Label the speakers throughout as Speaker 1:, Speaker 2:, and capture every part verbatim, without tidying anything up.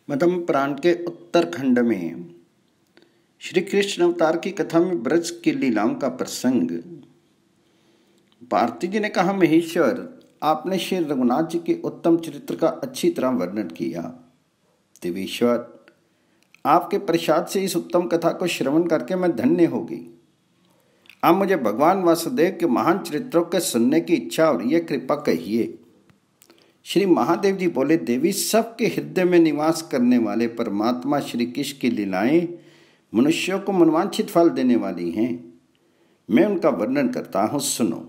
Speaker 1: मदम पुराण के उत्तरखंड में श्री कृष्ण अवतार की कथा में ब्रज की लीलाओं का प्रसंग। भारती जी ने कहा, महेश्वर, आपने श्री रघुनाथ जी के उत्तम चरित्र का अच्छी तरह वर्णन किया। देवेश्वर, आपके प्रसाद से इस उत्तम कथा को श्रवण करके मैं धन्य होगी। आप मुझे भगवान वासुदेव के महान चरित्रों के सुनने की इच्छा और यह कृपा कहिए। श्री महादेव जी बोले, देवी, सबके हृदय में निवास करने वाले परमात्मा श्री कृष्ण की लीलाएं मनुष्यों को मनवांछित फल देने वाली हैं। मैं उनका वर्णन करता हूँ, सुनो।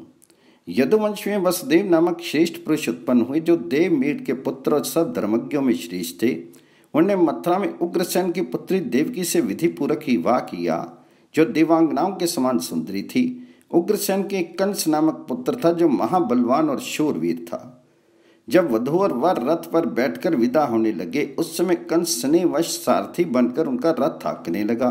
Speaker 1: यदुवंश में वसुदेव नामक श्रेष्ठ पुरुष उत्पन्न हुए, जो देव मेट के पुत्र और सब धर्मज्ञों में श्रेष्ठ थे। उन्होंने मथुरा में उग्रसेन की पुत्री देवकी से विधि पूर्वक ही विवाह किया, जो देवांगनाओं के समान सुंदरी थी। उग्रसेन के कंस नामक पुत्र था, जो महाबलवान और शूरवीर था। जब वधू और वर रथ पर बैठकर विदा होने लगे, उस समय कंस स्नेहवश सारथी बनकर उनका रथ हाँकने लगा।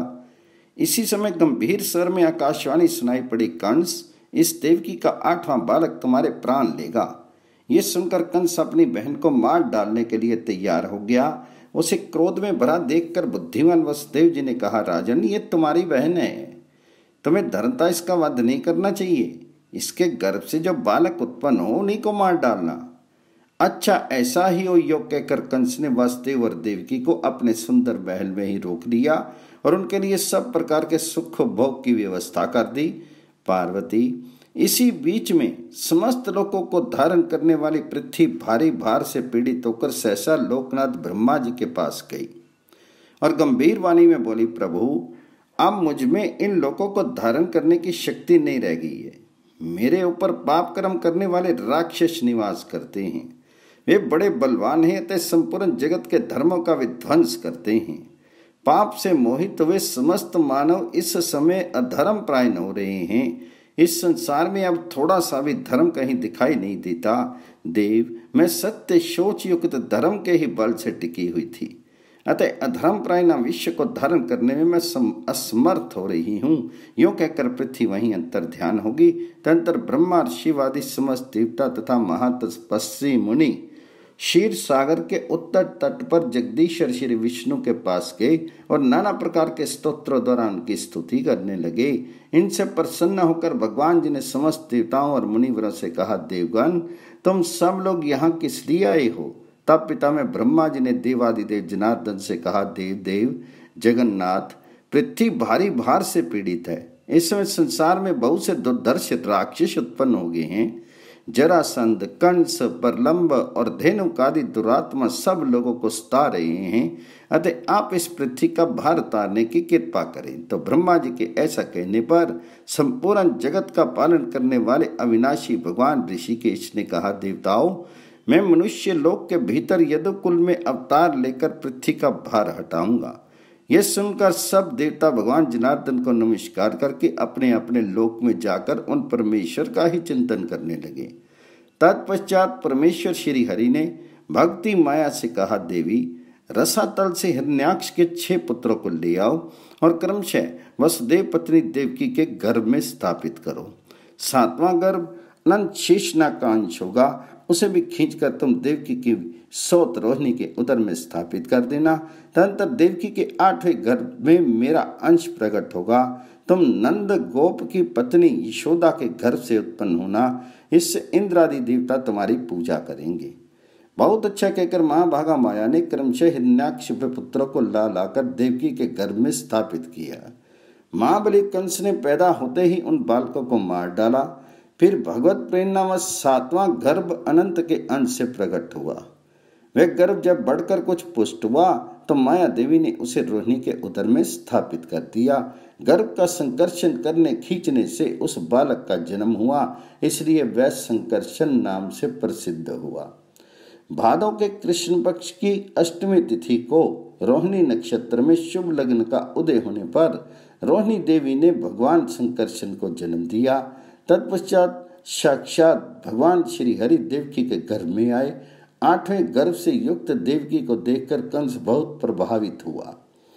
Speaker 1: इसी समय गंभीर स्वर में आकाशवाणी सुनाई पड़ी, कंस, इस देवकी का आठवां बालक तुम्हारे प्राण लेगा। ये सुनकर कंस अपनी बहन को मार डालने के लिए तैयार हो गया। उसे क्रोध में भरा देखकर बुद्धिमान वसुदेव जी ने कहा, राजन, ये तुम्हारी बहन है, तुम्हें धर्मता इसका वध नहीं करना चाहिए। इसके गर्भ से जो बालक उत्पन्न हो, उन्हीं को मार डालना। अच्छा, ऐसा ही हो योग कहकर कंस ने वासुदेव और देवकी को अपने सुंदर महल में ही रोक लिया और उनके लिए सब प्रकार के सुख भोग की व्यवस्था कर दी। पार्वती इसी बीच में समस्त लोकों को धारण करने वाली पृथ्वी भारी भार से पीड़ित होकर सहसा लोकनाथ ब्रह्मा जी के पास गई और गंभीर वाणी में बोली, प्रभु, अब मुझ में इन लोकों को धारण करने की शक्ति नहीं रह गई है। मेरे ऊपर पाप कर्म करने वाले राक्षस निवास करते हैं। वे बड़े बलवान हैं, अतः संपूर्ण जगत के धर्मों का विध्वंस करते हैं। पाप से मोहित हुए समस्त मानव इस समय अधर्म प्रायण हो रहे हैं। इस संसार में अब थोड़ा सा भी धर्म कहीं दिखाई नहीं देता। देव, मैं सत्य सोच युक्त धर्म के ही बल से टिकी हुई थी, अतः अधर्म प्रायण विश्व को धारण करने में मैं असमर्थ हो रही हूँ। यूं कहकर पृथ्वी वहीं अंतर ध्यान होगी। तंत्र ब्रह्मा और शिव आदि समस्त देवता तथा महातपस्वी मुनि क्षीर सागर के उत्तर तट पर जगदीश्वर श्री विष्णु के पास गए और नाना प्रकार के स्तोत्रों द्वारा उनकी स्तुति करने लगे। इनसे प्रसन्न होकर भगवान जी ने समस्त देवताओं और मुनिवरों से कहा, देवगण, तुम सब लोग यहाँ किस लिए आए हो? तब पिता में ब्रह्मा जी ने देवादिदेव जनार्दन से कहा, देव देव जगन्नाथ, पृथ्वी भारी भार से पीड़ित है। इस समय संसार में बहुत से दुर्धर्ष राक्षस उत्पन्न हो गए हैं। जरासंध, कंस, प्रलंब और धेनुक आदि दुरात्मा सब लोगों को सता रहे हैं, अतः आप इस पृथ्वी का भार उतारने की कृपा करें। तो ब्रह्मा जी के ऐसा कहने पर संपूर्ण जगत का पालन करने वाले अविनाशी भगवान ऋषिकेश ने कहा, देवताओं, मैं मनुष्य लोक के भीतर यदुकुल में अवतार लेकर पृथ्वी का भार हटाऊंगा। यह सुनकर सब देवता भगवान जनार्दन को नमस्कार करके अपने अपने लोक में जाकर उन परमेश्वर का ही चिंतन करने लगे। तत्पश्चात परमेश्वर श्री हरि ने भक्ति माया से कहा, देवी, रसातल से हिरण्याक्ष के छह पुत्रों को ले आओ और क्रमशः वसुदेव पत्नी देवकी के गर्भ में स्थापित करो। सातवां गर्भ अनंत शेषनाग का अंश होगा, उसे भी खींचकर तुम देवकी की सौत रोहिणी के उदर में स्थापित कर देना। तदंतर देवकी के आठवें गर्भ में मेरा अंश प्रकट होगा। तुम नंद गोप की पत्नी यशोदा के गर्भ से उत्पन्न होना। इससे इंद्र आदि देवता तुम्हारी पूजा करेंगे। बहुत अच्छा कहकर महाभागा माया ने क्रमशः हिरण्याक्ष पुत्रों को ला लाकर देवकी के गर्भ में स्थापित किया। महाबली कंस ने पैदा होते ही उन बालकों को मार डाला। फिर भगवत प्रेरणावश सातवां गर्भ अनंत के अंश से प्रकट हुआ। वह गर्भ जब बढ़कर कुछ पुष्ट हुआ तो माया देवी ने उसे रोहिणी के उदर में स्थापित कर दिया। गर्भ का संकर्षण करने खींचने से उस बालक का जन्म हुआ, इसलिए वह संकर्षण नाम से प्रसिद्ध हुआ। भादव के कृष्ण पक्ष की अष्टमी तिथि को रोहिणी नक्षत्र में शुभ लग्न का उदय होने पर रोहिणी देवी ने भगवान संकर्षण को जन्म दिया। तत्पश्चात साक्षात भगवान श्री हरि देवकी के गर्भ में आए। आठवें गर्भ से युक्त देवकी को देखकर कंस बहुत प्रभावित हुआ,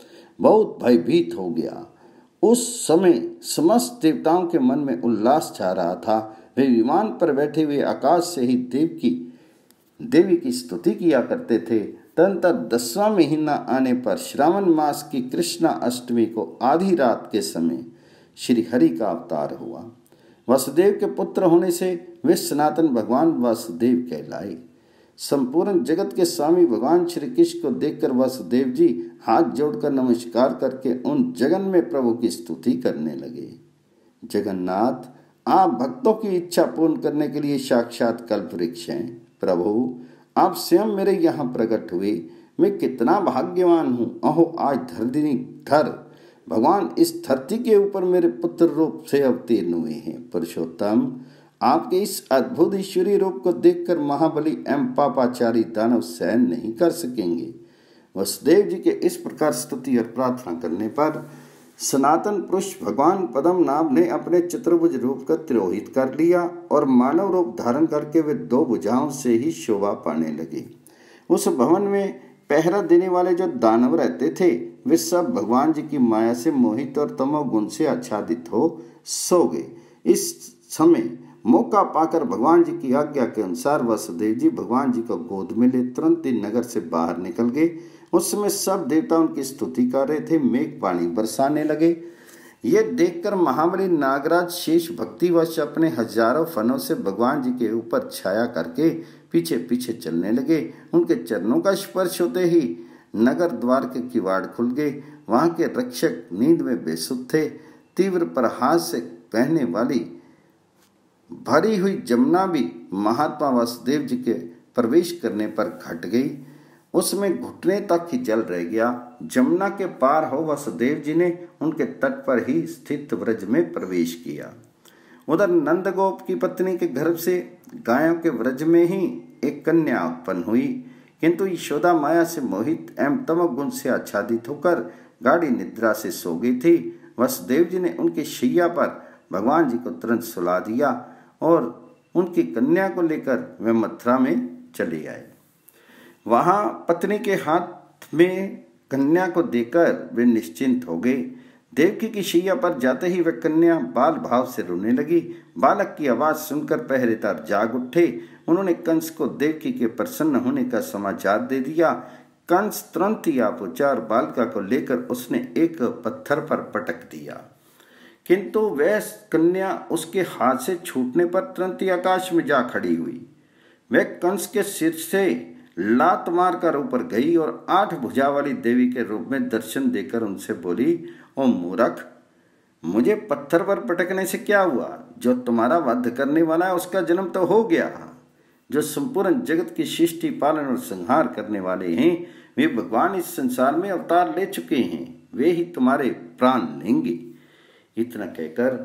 Speaker 1: बहुत भयभीत हो गया। उस समय समस्त देवताओं के मन में उल्लास छा रहा था। वे विमान पर बैठे हुए आकाश से ही देवकी देवी की स्तुति किया करते थे तदनंतर दसवां महीना आने पर श्रावण मास की कृष्णा अष्टमी को आधी रात के समय श्री हरि का अवतार हुआ। वसुदेव के पुत्र होने से वे सनातन भगवान वासुदेव कहलाए। संपूर्ण जगत के स्वामी भगवान श्री कृष्ण को देखकर वासुदेव जी हाथ जोड़कर नमस्कार करके उन जगन में प्रभु की स्तुति करने लगे। जगन्नाथ, आप भक्तों की इच्छा पूर्ण करने के लिए साक्षात कल्पवृक्ष हैं। प्रभु, आप स्वयं मेरे यहाँ प्रकट हुए, मैं कितना भाग्यवान हूँ। अहो, आज धरनी धर भगवान इस धरती के ऊपर मेरे पुत्र रूप से अवतीर्ण हुए हैं। पुरुषोत्तम, आपके इस अद्भुत ईश्वरीय रूप को देखकर महाबली एवं पापाचारी दानव सहन नहीं कर सकेंगे। वसुदेव जी के इस प्रकार स्तुति और प्रार्थना करने पर सनातन पुरुष भगवान पद्मनाभ ने अपने चतुर्भुज रूप का तिरोहित कर लिया और मानव रूप धारण करके वे दो भुजाओं से ही शोभा पाने लगे। उस भवन में पहरा देने वाले जो दानव रहते थे वे सब भगवान जी की माया से मोहित और तमोगुण से आच्छादित हो सो गए। इस समय मौका पाकर भगवान जी की आज्ञा के अनुसार वसुदेव जी भगवान जी को गोद में ले तुरंत ही नगर से बाहर निकल गए। उस समय सब देवता उनकी स्तुति कर रहे थे, मेघ पानी बरसाने लगे। ये देखकर महाबली नागराज शेष भक्तिवश अपने हजारों फनों से भगवान जी के ऊपर छाया करके पीछे पीछे चलने लगे। उनके चरणों का स्पर्श होते ही नगर द्वार के किवाड़ खुल गए। वहां के रक्षक नींद में बेसुध थे। तीव्र प्रहार से बहने वाली भरी हुई जमुना भी महात्मा वासुदेव जी के प्रवेश करने पर घट गई। उसमें घुटने तक ही जल रह गया। जमुना के पार हो वसुदेव जी ने उनके तट पर ही स्थित व्रज में प्रवेश किया। उधर नंदगोप की पत्नी के गर्भ से गायों के व्रज में ही एक कन्या उत्पन्न हुई, किंतु यशोदा माया से मोहित एवं तमोगुण से आच्छादित होकर गाढ़ी निद्रा से सो गई थी। वसुदेव जी ने उनकी शैया पर भगवान जी को तुरंत सुला दिया और उनकी कन्या को लेकर वे मथुरा में चले आए। वहां पत्नी के हाथ में कन्या को देकर वे निश्चिंत हो गए। देवकी की शैया पर जाते ही वह कन्या बाल भाव से रोने लगी। बालक की आवाज सुनकर पहरेदार जाग उठे। उन्होंने कंस को देवकी के प्रसन्न होने का समाचार दे दिया। कंस तुरंत ही आ पहुंचा और बालिका को लेकर उसने एक पत्थर पर पटक दिया, किंतु वह कन्या उसके हाथ से छूटने पर तुरंत ही आकाश में जा खड़ी हुई। वह कंस के सिर से लात मार कर ऊपर गई और आठ भुजा वाली देवी के रूप में दर्शन देकर उनसे बोली, ओ मूर्ख, मुझे पत्थर पर पटकने से क्या हुआ? जो तुम्हारा वध करने वाला है उसका जन्म तो हो गया। जो संपूर्ण जगत की सृष्टि पालन और संहार करने वाले हैं वे भगवान इस संसार में अवतार ले चुके हैं, वे ही तुम्हारे प्राण लेंगे। इतना कहकर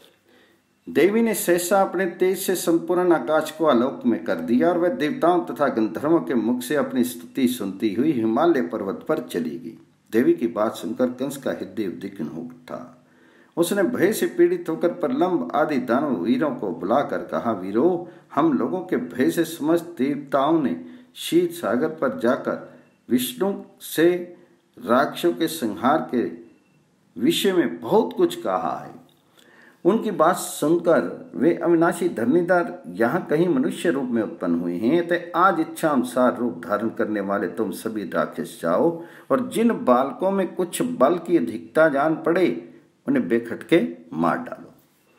Speaker 1: देवी ने सहसा अपने तेज से संपूर्ण आकाश को आलोक में कर दिया और वह देवताओं तथा गंधर्वों के मुख से अपनी स्तुति सुनती हुई हिमालय पर्वत पर चली गई। देवी की बात सुनकर कंस का हृदय उद्विग्न हो उठा। उसने भय से पीड़ित होकर प्रलंब आदि दानव वीरों को बुलाकर कहा, वीरों, हम लोगों के भय से समस्त देवताओं ने शीत सागर पर जाकर विष्णु से राक्षसों के संहार के विषय में बहुत कुछ कहा है। उनकी बात सुनकर वे अविनाशी धरणीधर यहाँ कहीं मनुष्य रूप में उत्पन्न हुए हैं। तो आज इच्छा अनुसार रूप धारण करने वाले तुम सभी राक्षस जाओ और जिन बालकों में कुछ बल की अधिकता जान पड़े उन्हें बेखटके मार डालो।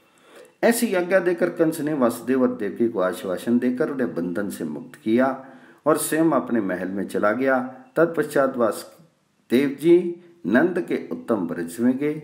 Speaker 1: ऐसी आज्ञा देकर कंस ने वासुदेव और देवकी को आश्वासन देकर उन्हें बंधन से मुक्त किया और स्वयं अपने महल में चला गया। तत्पश्चात वासुदेव जी नंद के उत्तम ब्रज में गए।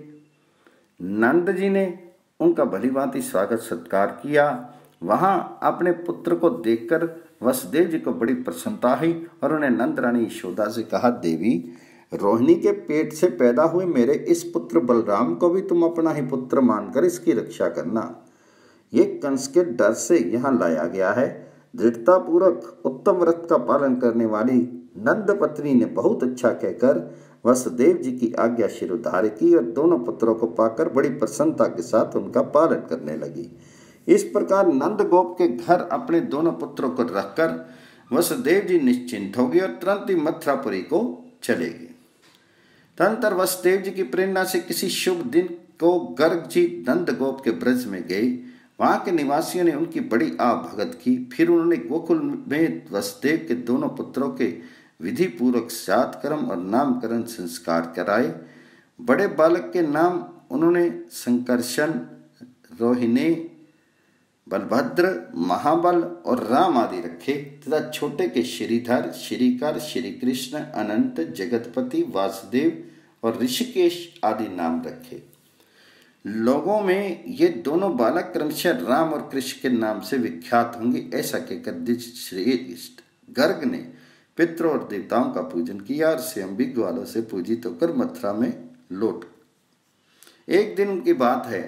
Speaker 1: नंद जी ने उनका भलीभांति स्वागत सत्कार किया। वहां अपने पुत्र को देखकर वसुदेव जी को बड़ी प्रसन्नता हुई और उन्हें नंद रानी यशोदा से कहा, देवी, रोहिणी के पेट से पैदा हुए मेरे इस पुत्र बलराम को भी तुम अपना ही पुत्र मानकर इसकी रक्षा करना। ये कंस के डर से यहाँ लाया गया है। दृढ़ता पूर्वक उत्तम व्रत का पालन करने वाली नंद पत्नी ने बहुत अच्छा कहकर वसुदेव जी की आज्ञा शिरोधार्य की और दोनों पुत्रों को पाकर बड़ी प्रसन्नता के साथ उनका पालन करने लगी। इस प्रकार नंद गोप के घर अपने दोनों पुत्रों को रखकर वसुदेव जी निश्चिंत हो गए और तुरंत ही मथुरापुरी को चले गए। तदनंतर वसुदेव जी की प्रेरणा से किसी शुभ दिन को गर्ग जी नंद गोप के ब्रज में गए। वहां के निवासियों ने उनकी बड़ी आवभगत की। फिर उन्होंने गोकुल में वसुदेव के दोनों पुत्रों के विधि पूर्वक श्राद्ध कर्म और नामकरण संस्कार कराए। बड़े बालक के नाम उन्होंने संकर्षण, रोहिणी, बलभद्र, महाबल और राम आदि रखे तथा छोटे के श्रीधर, श्रीकर, श्री कृष्ण, अनंत, जगतपति, वासुदेव और ऋषिकेश आदि नाम रखे। लोगों में ये दोनों बालक क्रमशः राम और कृष्ण के नाम से विख्यात होंगे, ऐसा कहकर श्रेष्ठ गर्ग ने पितरों और देवताओं का पूजन किया और स्वयं ग्वालों से पूजित होकर मथुरा में लौट। एक दिन की बात है,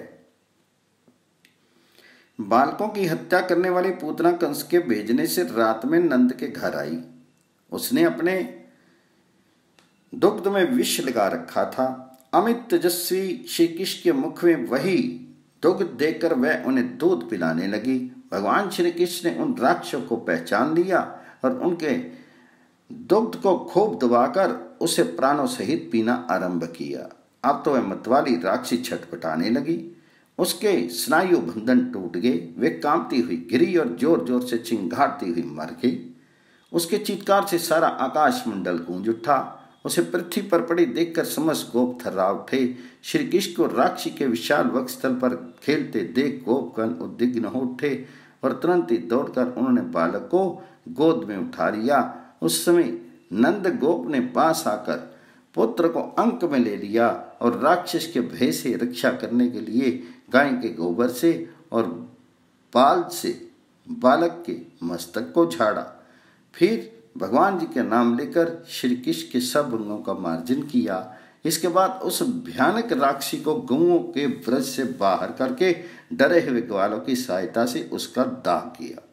Speaker 1: बालकों की हत्या करने वाली पूतना कंस के भेजने से रात में नंद के घर आई। उसने अपने दुग्ध में विष लगा रखा था। अमित तेजस्वी श्री कृष्ण के मुख में वही दुग्ध देकर वह उन्हें दूध पिलाने लगी। भगवान श्री कृष्ण ने उन राक्षसों को पहचान लिया और उनके दुग्ध को खूब दबाकर उसे प्राणों सहित पीना आरंभ किया। अब तो वह मतवाली राक्षसी छटपटाने लगी, उसके स्नायु बंधन टूट गए, वे कांपती हुई गिरी और जोर जोर से चिंगारती हुई मर गई। उसके चीत्कार से सारा आकाश मंडल गूंज उठा। उसे पृथ्वी पर पड़ी देखकर समस्त गोप थर्रा उठे। श्री कृष्ण को राक्षसी के विशाल वक्षस्थल पर खेलते देख गोपगण उद्विग्न हो उठे और तुरंत ही दौड़कर उन्होंने बालक को गोद में उठा लिया। उस समय नंद गोप ने पास आकर पुत्र को अंक में ले लिया और राक्षस के भय से रक्षा करने के लिए गाय के गोबर से और बाल से बालक के मस्तक को झाड़ा। फिर भगवान जी के नाम लेकर श्री कृष्ण के सब अंगों का मार्जन किया। इसके बाद उस भयानक राक्षसी को गौओं के ब्रज से बाहर करके डरे हुए ग्वालों की सहायता से उसका दाह किया।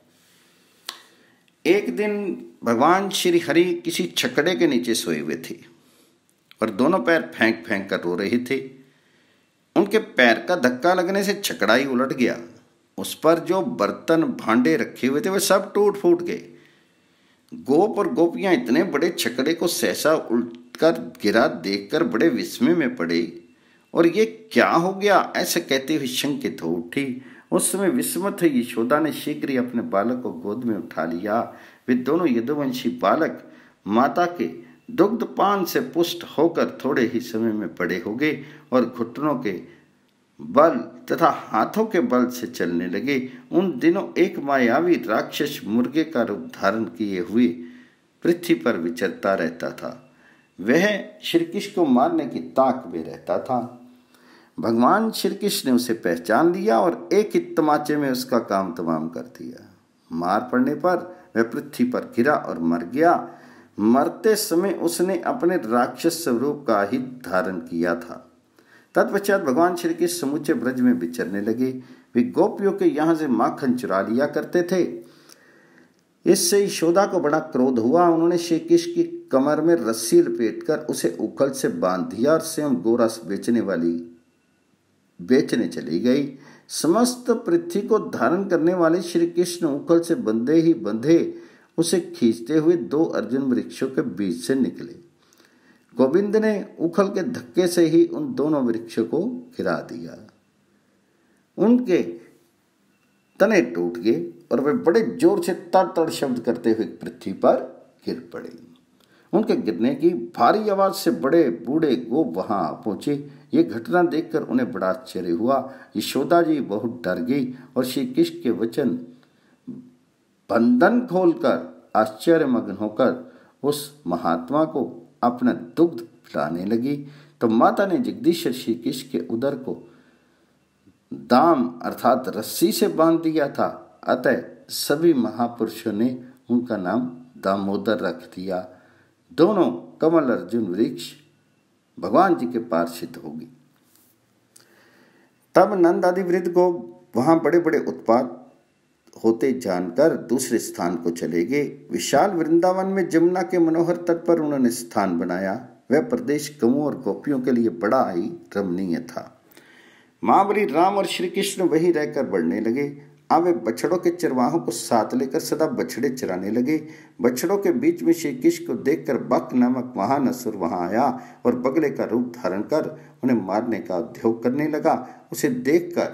Speaker 1: एक दिन भगवान श्री हरि किसी छकड़े के नीचे सोए हुए थे और दोनों पैर फेंक फेंक कर रो रहे थे। उनके पैर का धक्का लगने से छकड़ा ही उलट गया। उस पर जो बर्तन भांडे रखे हुए थे वे सब टूट फूट गए। गोप और गोपियां इतने बड़े छकड़े को सहसा उलटकर गिरा देखकर बड़े विस्मय में पड़े और ये क्या हो गया, ऐसे कहते हुए शंकित हो उठी। उस समय विस्मत हुई यशोदा ने शीघ्र ही अपने बालक को गोद में उठा लिया। वे दोनों यदुवंशी बालक माता के दुग्धपान से पुष्ट होकर थोड़े ही समय में बड़े हो गए और घुटनों के बल तथा हाथों के बल से चलने लगे। उन दिनों एक मायावी राक्षस मुर्गे का रूप धारण किए हुए पृथ्वी पर विचरता रहता था। वह श्री कृष्ण को मारने की ताक में रहता था। भगवान श्री कृष्ण ने उसे पहचान लिया और एक ही तमाचे में उसका काम तमाम कर दिया। मार पड़ने पर वह पृथ्वी पर गिरा और मर गया। मरते समय उसने अपने राक्षस स्वरूप का ही धारण किया था। तत्पश्चात भगवान श्री कृष्ण समूचे ब्रज में विचरने लगे। वे गोपियों के यहाँ से माखन चुरा लिया करते थे। इससे यशोदा को बड़ा क्रोध हुआ। उन्होंने श्री कृष्ण की कमर में रस्सी लपेटकर उसे उखल से बांध दिया और स्वयं गोरस बेचने वाली बेचने चली गई। समस्त पृथ्वी को धारण करने वाले श्री कृष्ण उखल से बंधे ही बंधे उसे खींचते हुए दो अर्जुन वृक्षों के बीच से निकले। गोविंद ने उखल के धक्के से ही उन दोनों वृक्षों को गिरा दिया। उनके तने टूट गए और वे बड़े जोर से तड़ तड़ शब्द करते हुए पृथ्वी पर गिर पड़े। उनके गिरने की भारी आवाज से बड़े बूढ़े गोप वहां पहुंचे। ये घटना देखकर उन्हें बड़ा आश्चर्य हुआ। यशोदा जी बहुत डर गई और श्री कृष्ण के वचन बंधन खोलकर आश्चर्यमग्न होकर उस महात्मा को अपना दुग्ध पिलाने लगी। तो माता ने जगदीश्वर श्री कृष्ण के उदर को दाम अर्थात रस्सी से बांध दिया था। अतः सभी महापुरुषों ने उनका नाम दामोदर रख दिया। दोनों कमल अर्जुन वृक्ष भगवान जी के पार्षद होगी। तब नंद आदि वृद्ध को वहां बड़े बड़े उत्पात होते जानकर दूसरे स्थान को चले गए। विशाल वृंदावन में जमुना के मनोहर तट पर उन्होंने स्थान बनाया। वह प्रदेश गौओं और गोपियों के लिए बड़ा ही रमणीय था। महाबली राम और श्री कृष्ण वहीं रहकर बढ़ने लगे। अब वे बछड़ों के चरवाहों को साथ लेकर सदा बछड़े चराने लगे। बछड़ों के बीच में श्री कृष्ण को देखकर बक नामक महान असुर वहां आया और बगले का रूप धारण कर उन्हें मारने का उद्योग करने लगा। उसे देखकर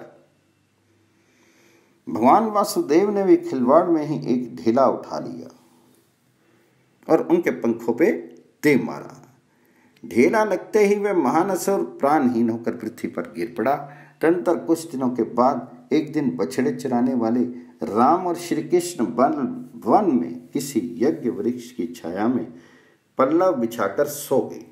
Speaker 1: भगवान वासुदेव ने भी खिलवाड़ में ही एक ढेला उठा लिया और उनके पंखों पे दे मारा। ढेला लगते ही वह महान असुर प्राणहीन होकर पृथ्वी पर गिर पड़ा। तदनंतर कुछ दिनों के बाद एक दिन बछड़े चराने वाले राम और श्री कृष्ण वन वन में किसी यज्ञ वृक्ष की छाया में पल्लव बिछाकर सो गए।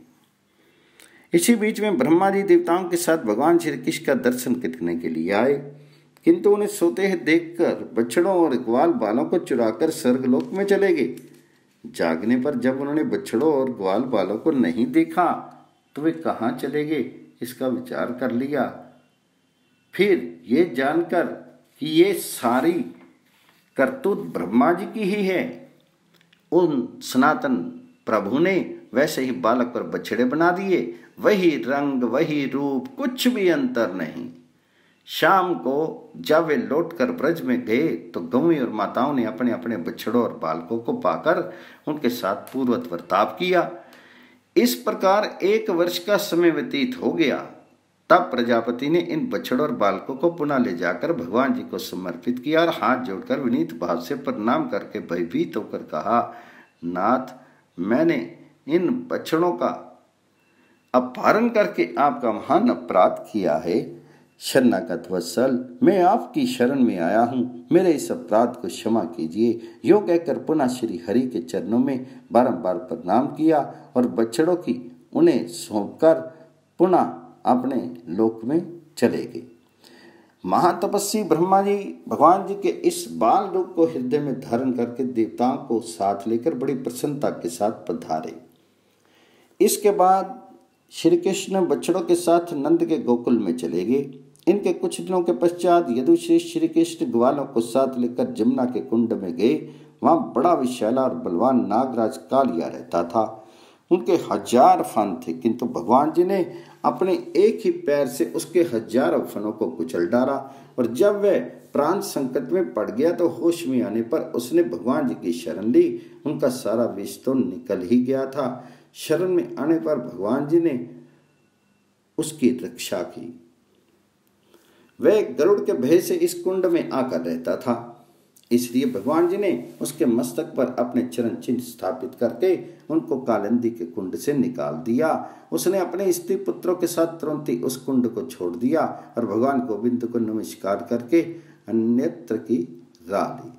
Speaker 1: इसी बीच में ब्रह्मा जी देवताओं के साथ भगवान श्री कृष्ण का दर्शन करने के लिए आए, किंतु उन्हें सोते ही देखकर बछड़ों और ग्वाल बालों को चुराकर स्वर्गलोक में चले गए। जागने पर जब उन्होंने बछड़ों और ग्वाल बालों को नहीं देखा तो वे कहाँ चले गए इसका विचार कर लिया। फिर ये जानकर कि ये सारी करतूत ब्रह्मा जी की ही है, उन सनातन प्रभु ने वैसे ही बालक और बछड़े बना दिए। वही रंग वही रूप, कुछ भी अंतर नहीं। शाम को जब वे लौटकर ब्रज में गए तो गौएं और माताओं ने अपने अपने बछड़ों और बालकों को पाकर उनके साथ पूर्ववत वर्ताव किया। इस प्रकार एक वर्ष का समय व्यतीत हो गया। तब प्रजापति ने इन बछड़ों और बालकों को पुनः ले जाकर भगवान जी को समर्पित किया और हाथ जोड़कर विनीत भाव से प्रणाम करके भयभीत होकर कहा, नाथ, मैंने इन बछड़ों का अपहरण करके आपका महान अपराध किया है। शरणागत वत्सल, मैं आपकी शरण में आया हूँ, मेरे इस अपराध को क्षमा कीजिए। यो कहकर पुनः श्री हरि के चरणों में बारंबार प्रणाम किया और बछड़ों की उन्हें सौंपकर पुनः अपने लोक में चले गए। महातपस्वी ब्रह्मा जी भगवान जी के इस बाल रूप को हृदय में धारण करके देवताओं को साथ लेकर बड़ी प्रसन्नता के साथ पधारे। इसके बाद श्री कृष्ण बछड़ों के साथ नंद के गोकुल में चले गए। इनके कुछ दिनों के पश्चात यदुश्रेष्ठ श्री कृष्ण ग्वालों को साथ लेकर जमुना के कुंड में गए। वहां बड़ा विशाला और बलवान नागराज कालिया रहता था। उनके हजार फन थे, किंतु भगवान जी ने अपने एक ही पैर से उसके हजारों फनों को कुचल डाला और जब वह प्राण संकट में पड़ गया तो होश में आने पर उसने भगवान जी की शरण ली। उनका सारा विष तो निकल ही गया था। शरण में आने पर भगवान जी ने उसकी रक्षा की। वह गरुड़ के भय से इस कुंड में आकर रहता था, इसलिए भगवान जी ने उसके मस्तक पर अपने चरण चिन्ह स्थापित करके उनको कालिंदी के कुंड से निकाल दिया। उसने अपने स्त्री पुत्रों के साथ तुरंत ही उस कुंड को छोड़ दिया और भगवान गोविंद को नमस्कार करके अन्यत्र की राह ली।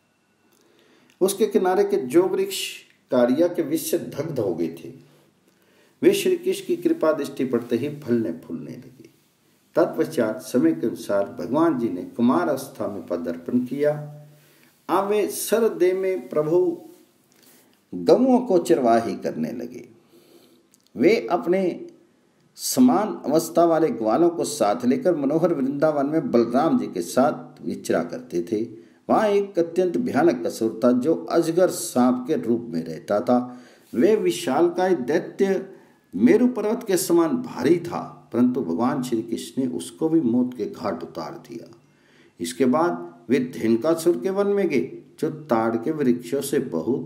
Speaker 1: उसके किनारे के जो वृक्ष कारिया के विष से दग्ध हो गए थे, वे श्री कृष्ण की कृपा दृष्टि पड़ते ही फलने फूलने लगे। तत्पश्चात समय के अनुसार भगवान जी ने कुमार अवस्था में पदार्पण किया। अब वे सरदेह में प्रभु गौओं को चरवाही करने लगे। वे अपने समान अवस्था वाले ग्वालों को साथ लेकर मनोहर वृंदावन में बलराम जी के साथ विचरा करते थे। वहाँ एक अत्यंत भयानक असुर था जो अजगर सांप के रूप में रहता था। वे विशालकाय दैत्य मेरु पर्वत के समान भारी था, परंतु भगवान श्री कृष्ण ने उसको भी मौत के घाट उतार दिया। इसके बाद वे धेनुकासुर के वन में गए, जो ताड़ के वृक्षों से बहुत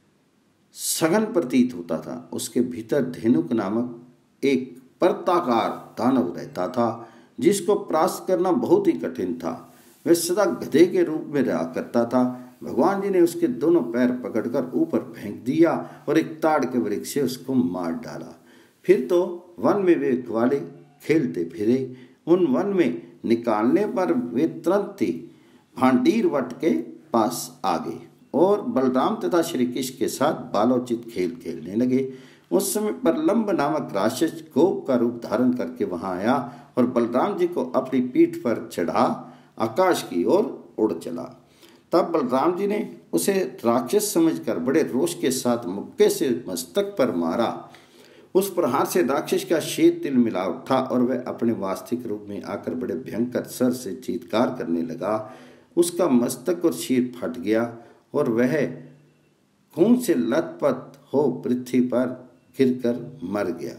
Speaker 1: सघन प्रतीत होता था। उसके भीतर धेनुक नामक एक पर्वताकार दानव रहता था, जिसको परास्त करना बहुत ही कठिन था। वह सदा गधे के रूप में रहा करता था। भगवान जी ने उसके दोनों पैर पकड़कर ऊपर फेंक दिया और एक ताड़ के वृक्ष से उसको मार डाला। फिर तो वन में वे ग्वाले खेलते फिरे। उन वन में निकालने पर वे तुरंत ही भांडीर वट के पास आ गए और बलराम तथा श्री कृष्ण के साथ बालोचित खेल खेलने लगे। उस समय प्रलंब नामक राक्षस गोप का रूप धारण करके वहां आया और बलराम जी को अपनी पीठ पर चढ़ा आकाश की ओर उड़ चला। तब बलराम जी ने उसे राक्षस समझकर बड़े रोष के साथ मुक्के से मस्तक पर मारा। उस प्रहार से राक्षस का शेत तिल मिला उठा और वह अपने वास्तविक रूप में आकर बड़े भयंकर स्वर से चीत्कार करने लगा। उसका मस्तक और शीर फट गया और वह खून से लथपथ हो पृथ्वी पर गिरकर मर गया।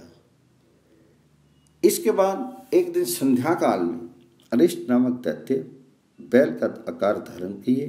Speaker 1: इसके बाद एक दिन संध्या काल में अरिष्ट नामक दैत्य बैल का आकार धारण किए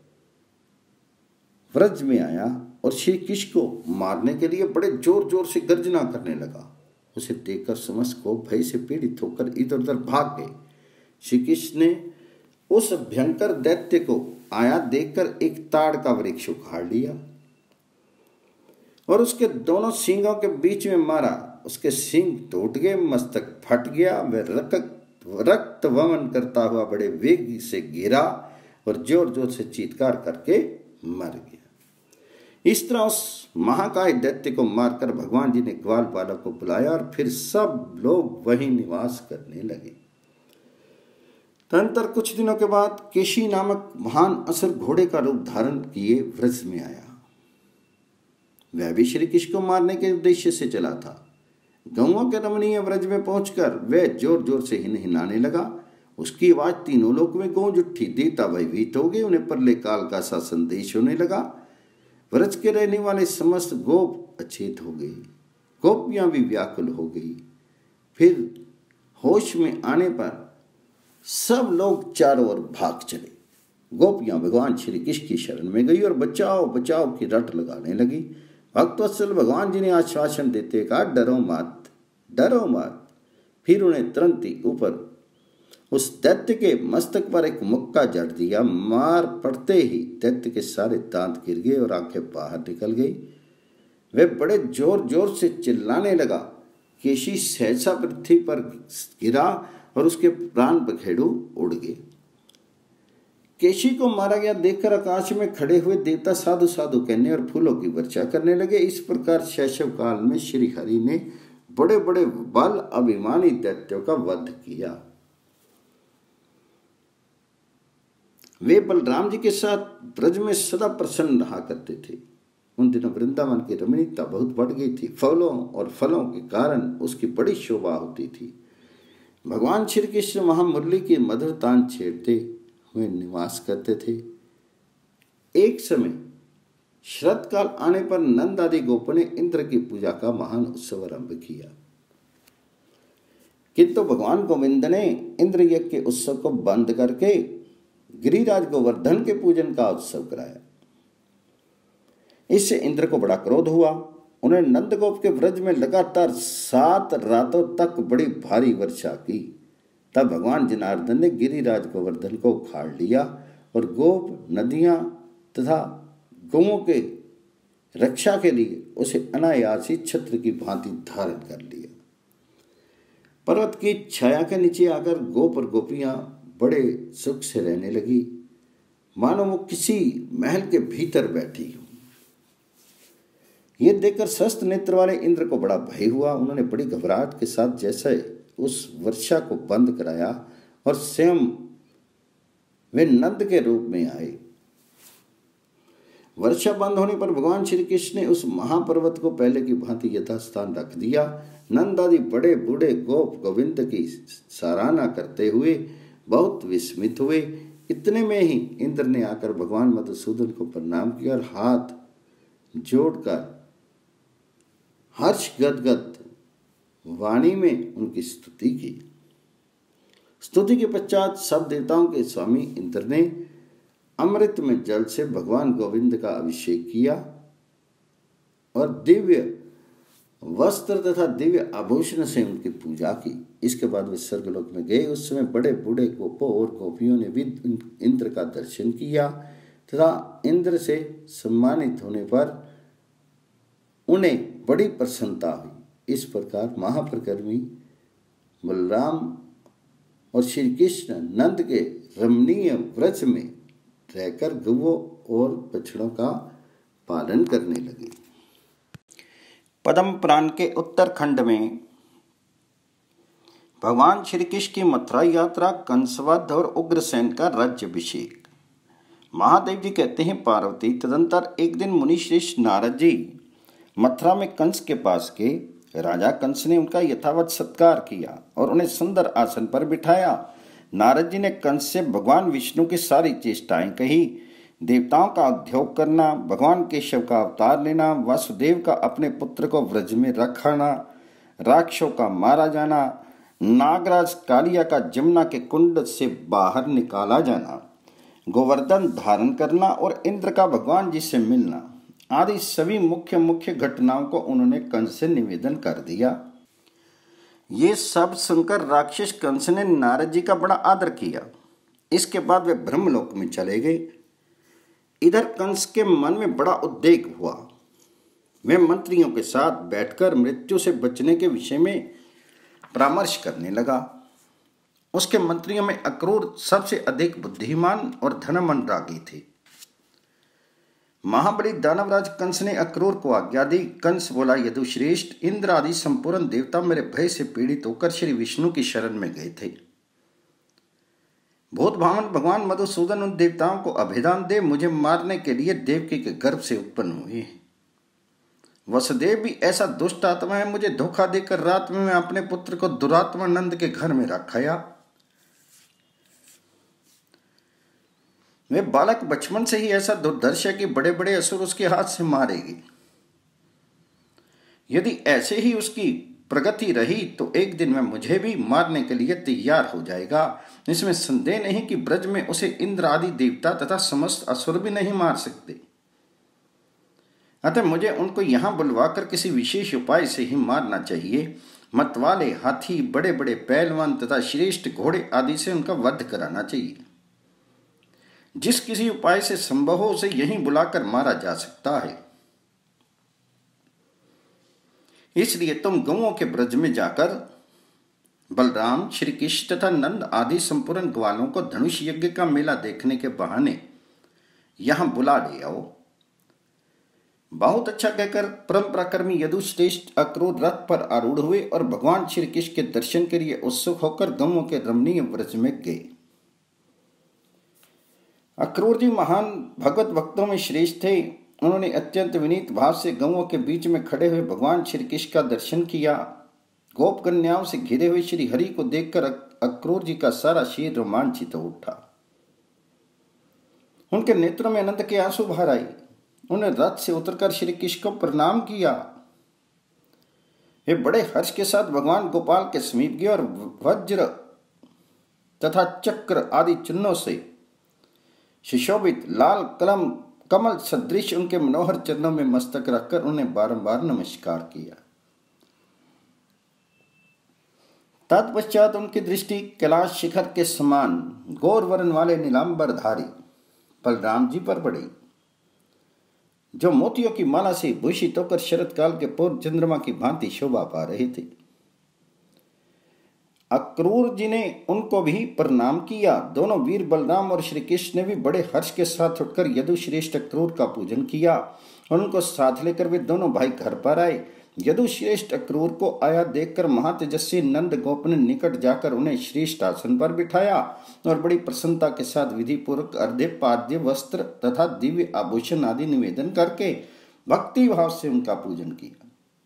Speaker 1: व्रज में आया और श्री कृष्ण को मारने के लिए बड़े जोर जोर से गर्जना करने लगा। उसे देखकर समस्त को भय से पीड़ित होकर इधर उधर भाग गए। श्री कृष्ण ने उस भयंकर दैत्य को आया देखकर एक ताड़ का वृक्ष उखाड़ लिया और उसके दोनों सींगों के बीच में मारा। उसके सींग टूट गए, मस्तक फट गया। वह रक्त रक्त वमन करता हुआ बड़े वेग से गिरा और जोर जोर से चीत्कार करके मर गया। इस तरह उस महाकाय दैत्य को मारकर भगवान जी ने ग्वाल बालक को बुलाया और फिर सब लोग वहीं निवास करने लगे। तदनंतर कुछ दिनों के बाद केशी नामक महान असुर घोड़े का रूप धारण किए व्रज में आया। वह भी श्री कृष्ण को मारने के उद्देश्य से चला था। गौओं के रमणीय व्रज में पहुंचकर वह जोर जोर से हिन हिनाने लगा। उसकी आवाज तीनों लोक में गूंज उठी। देवता भयभीत हो गए, उन्हें परले काल का सा संदेश होने लगा। व्रज के रहने वाले समस्त गोप अचेत हो गए, गोपियां भी व्याकुल हो गई। फिर होश में आने पर सब लोग चारों ओर भाग चले। गोपियां भगवान श्री कृष्ण की शरण में गई और बचाओ बचाओ की रट लगाने लगी। भक्तवत्सल भगवान जी ने आश्वासन देते कहा, डरो मत, डरो मत। फिर उन्हें तुरंत ही ऊपर उस दैत्य के मस्तक पर एक मुक्का जड़ दिया। मार पड़ते ही दैत्य के सारे दांत गिर गए और आंखें बाहर निकल गई। वे बड़े जोर जोर से चिल्लाने लगा। केशी सहसा पृथ्वी पर गिरा और उसके प्राण बखेड़ू उड़ गए। केशी को मारा गया देखकर आकाश में खड़े हुए देवता साधु साधु कहने और फूलों की वर्षा करने लगे। इस प्रकार शैशव काल में श्री हरि ने बड़े बड़े बल अभिमानी दैत्यों का वध किया। वे बलराम जी के साथ ब्रज में सदा प्रसन्न रहा करते थे। उन दिनों वृंदावन की रमणीयता बहुत बढ़ गई थी। फलों और फलों के कारण उसकी बड़ी शोभा होती थी। भगवान श्री कृष्ण वहां मुरली की मधुर तान छेड़ते हुए निवास करते थे। एक समय शरत काल आने पर नंद आदि गोपों ने इंद्र की पूजा का महान उत्सव आरंभ किया, किंतु भगवान गोविंद ने इंद्र यज्ञ के उत्सव को बंद करके गिरिराज गोवर्धन के पूजन का उत्सव कराया। इससे इंद्र को बड़ा क्रोध हुआ। उन्होंने नंदगोप के व्रज में लगातार सात रातों तक बड़ी भारी वर्षा की। तब भगवान जनार्दन ने गिरिराज गोवर्धन को उखाड़ लिया और गोप, नदियां तथा गौओं के रक्षा के लिए उसे अनायास ही छत्र की भांति धारण कर लिया। पर्वत की छाया के नीचे आकर गोप और गोपियां बड़े सुख से रहने लगी, मानो वो किसी महल के भीतर बैठी हो। ये देखकर स्वस्थ नेत्र वाले इंद्र को बड़ा भय हुआ। उन्होंने बड़ी घबराहट के साथ जैसे उस वर्षा को बंद कराया और स्वयं वे नंद के रूप में आए। वर्षा बंद होने पर भगवान श्री कृष्ण ने उस महापर्वत को पहले की भांति यथास्थान रख दिया। नंद आदि बड़े बूढ़े गोप गोविंद की सराहना करते हुए बहुत विस्मित हुए। इतने में ही इंद्र ने आकर भगवान मधुसूदन को प्रणाम किया और हाथ जोड़कर हर्ष गदगद वाणी में उनकी स्तुति की। स्तुति के पश्चात सब देवताओं के स्वामी इंद्र ने अमृत में जल से भगवान गोविंद का अभिषेक किया और दिव्य वस्त्र तथा दिव्य आभूषण से उनकी पूजा की। इसके बाद वे स्वर्गलोक में गए। उस समय बड़े बूढ़े गोपों और गोपियों ने भी इंद्र का दर्शन किया तथा इंद्र से सम्मानित होने पर उन्हें बड़ी प्रसन्नता हुई। इस प्रकार महाप्रकर्मी बलराम और श्री कृष्ण नंद के रमणीय व्रज में रहकर गौओं और बछड़ों का पालन करने लगे। पद्म पुराण के उत्तरखंड में भगवान श्री कृष्ण की मथुरा यात्रा, कंसवध और उग्रसेन का राज्याभिषेक। महादेव जी कहते हैं, पार्वती तदंतर एक दिन मुनि श्रेष्ठ नारद जी मथुरा में कंस के पास गए। राजा कंस ने उनका यथावत सत्कार किया और उन्हें सुंदर आसन पर बिठाया। नारद जी ने कंस से भगवान विष्णु की सारी चेष्टाएं कही। देवताओं का उद्योग करना, भगवान केशव का अवतार लेना, वासुदेव का अपने पुत्र को व्रज में रखाना, राक्षसों का मारा जाना, नागराज कालिया का जमुना के कुंड से बाहर निकाला जाना, गोवर्धन धारण करना और इंद्र का भगवान जी से मिलना आदि सभी मुख्य मुख्य घटनाओं को उन्होंने कंस से निवेदन कर दिया। ये सब सुनकर राक्षस कंस ने नारद जी का बड़ा आदर किया। इसके बाद वे ब्रह्मलोक में चले गए। इधर कंस के मन में बड़ा उद्वेग हुआ। वे मंत्रियों के साथ बैठकर मृत्यु से बचने के विषय में परामर्श करने लगा। उसके मंत्रियों में अक्रूर सबसे अधिक बुद्धिमान और धनमंडरागी थे। महाबली दानवराज कंस ने अक्रूर को आज्ञा दी। कंस बोला, यदुश्रेष्ठ, इंद्र आदि संपूर्ण देवता मेरे भय से पीड़ित होकर श्री विष्णु की शरण में गए थे। भूत भावन भगवान मधुसूदन उन देवताओं को अभिदान दे मुझे मारने के लिए देवकी के गर्भ से उत्पन्न हुए हैं। वसुदेव भी ऐसा दुष्ट आत्मा है, मुझे धोखा देकर रात में मैं अपने पुत्र को दुरात्मा नंद के घर में रखाया। वे बालक बचपन से ही ऐसा दुर्धर्ष है कि बड़े बड़े असुर उसके हाथ से मारेगी। यदि ऐसे ही उसकी प्रगति रही तो एक दिन में मुझे भी मारने के लिए तैयार हो जाएगा। इसमें संदेह नहीं कि ब्रज में उसे इंद्र आदि देवता तथा समस्त असुर भी नहीं मार सकते। अतः मुझे उनको यहां बुलवाकर किसी विशेष उपाय से ही मारना चाहिए। मतवाले, हाथी, बड़े बड़े पहलवान तथा श्रेष्ठ घोड़े आदि से उनका वध कराना चाहिए। जिस किसी उपाय से संभव हो उसे यहीं बुलाकर मारा जा सकता है। इसलिए तुम गौओं के ब्रज में जाकर बलराम, श्री कृष्ण तथा नंद आदि संपूर्ण ग्वालों को धनुष यज्ञ का मेला देखने के बहाने यहां बुला ले आओ। बहुत अच्छा कहकर परम पराक्रमी यदुश्रेष्ठ अक्रूर रथ पर आरूढ़ हुए और भगवान श्री कृष्ण के दर्शन के लिए उत्सुक होकर गौओं के रमणीय ब्रज में गए। अक्रूर जी महान भगवत भक्तों में श्रेष्ठ थे। उन्होंने अत्यंत विनीत भाव से गौओं के बीच में खड़े हुए भगवान श्री कृष्ण का दर्शन किया। गोप कन्याओं से घिरे हुए श्री हरि को देखकर अक्रूर जी का सारा शरीर रोमांचित हो उठा। उनके नेत्रों में आनंद के आंसू बाहर आए। उन्हें रथ से उतरकर श्री कृष्ण को प्रणाम किया। वे बड़े हर्ष के साथ भगवान गोपाल के समीप गए और वज्र तथा चक्र आदि चिन्हों से सुशोभित लाल कलम कमल सदृश उनके मनोहर चरणों में मस्तक रखकर उन्हें बारंबार नमस्कार किया। तत्पश्चात उनकी दृष्टि कैलाश शिखर के समान गौर वर्ण वाले नीलांबरधारी बलराम जी पर पड़ी, जो मोतियों की माला से भूषित होकर शरत काल के पूर्व चंद्रमा की भांति शोभा पा रहे थे। अक्रूर जी ने उनको भी प्रणाम किया। दोनों वीर बलराम और श्री कृष्ण ने भी बड़े हर्ष के साथ उठकर यदुश्रेष्ठ अक्रूर का पूजन किया और उनको साथ लेकर वे दोनों भाई घर पर आए। यदुश्रेष्ठ अक्रूर को आया देखकर महातेजस्वी नंद गोप ने निकट जाकर उन्हें श्रेष्ठ आसन पर बिठाया और बड़ी प्रसन्नता के साथ विधि पूर्वक अर्घ्य, पाद्य, वस्त्र तथा दिव्य आभूषण आदि निवेदन करके भक्ति भाव से उनका पूजन किया।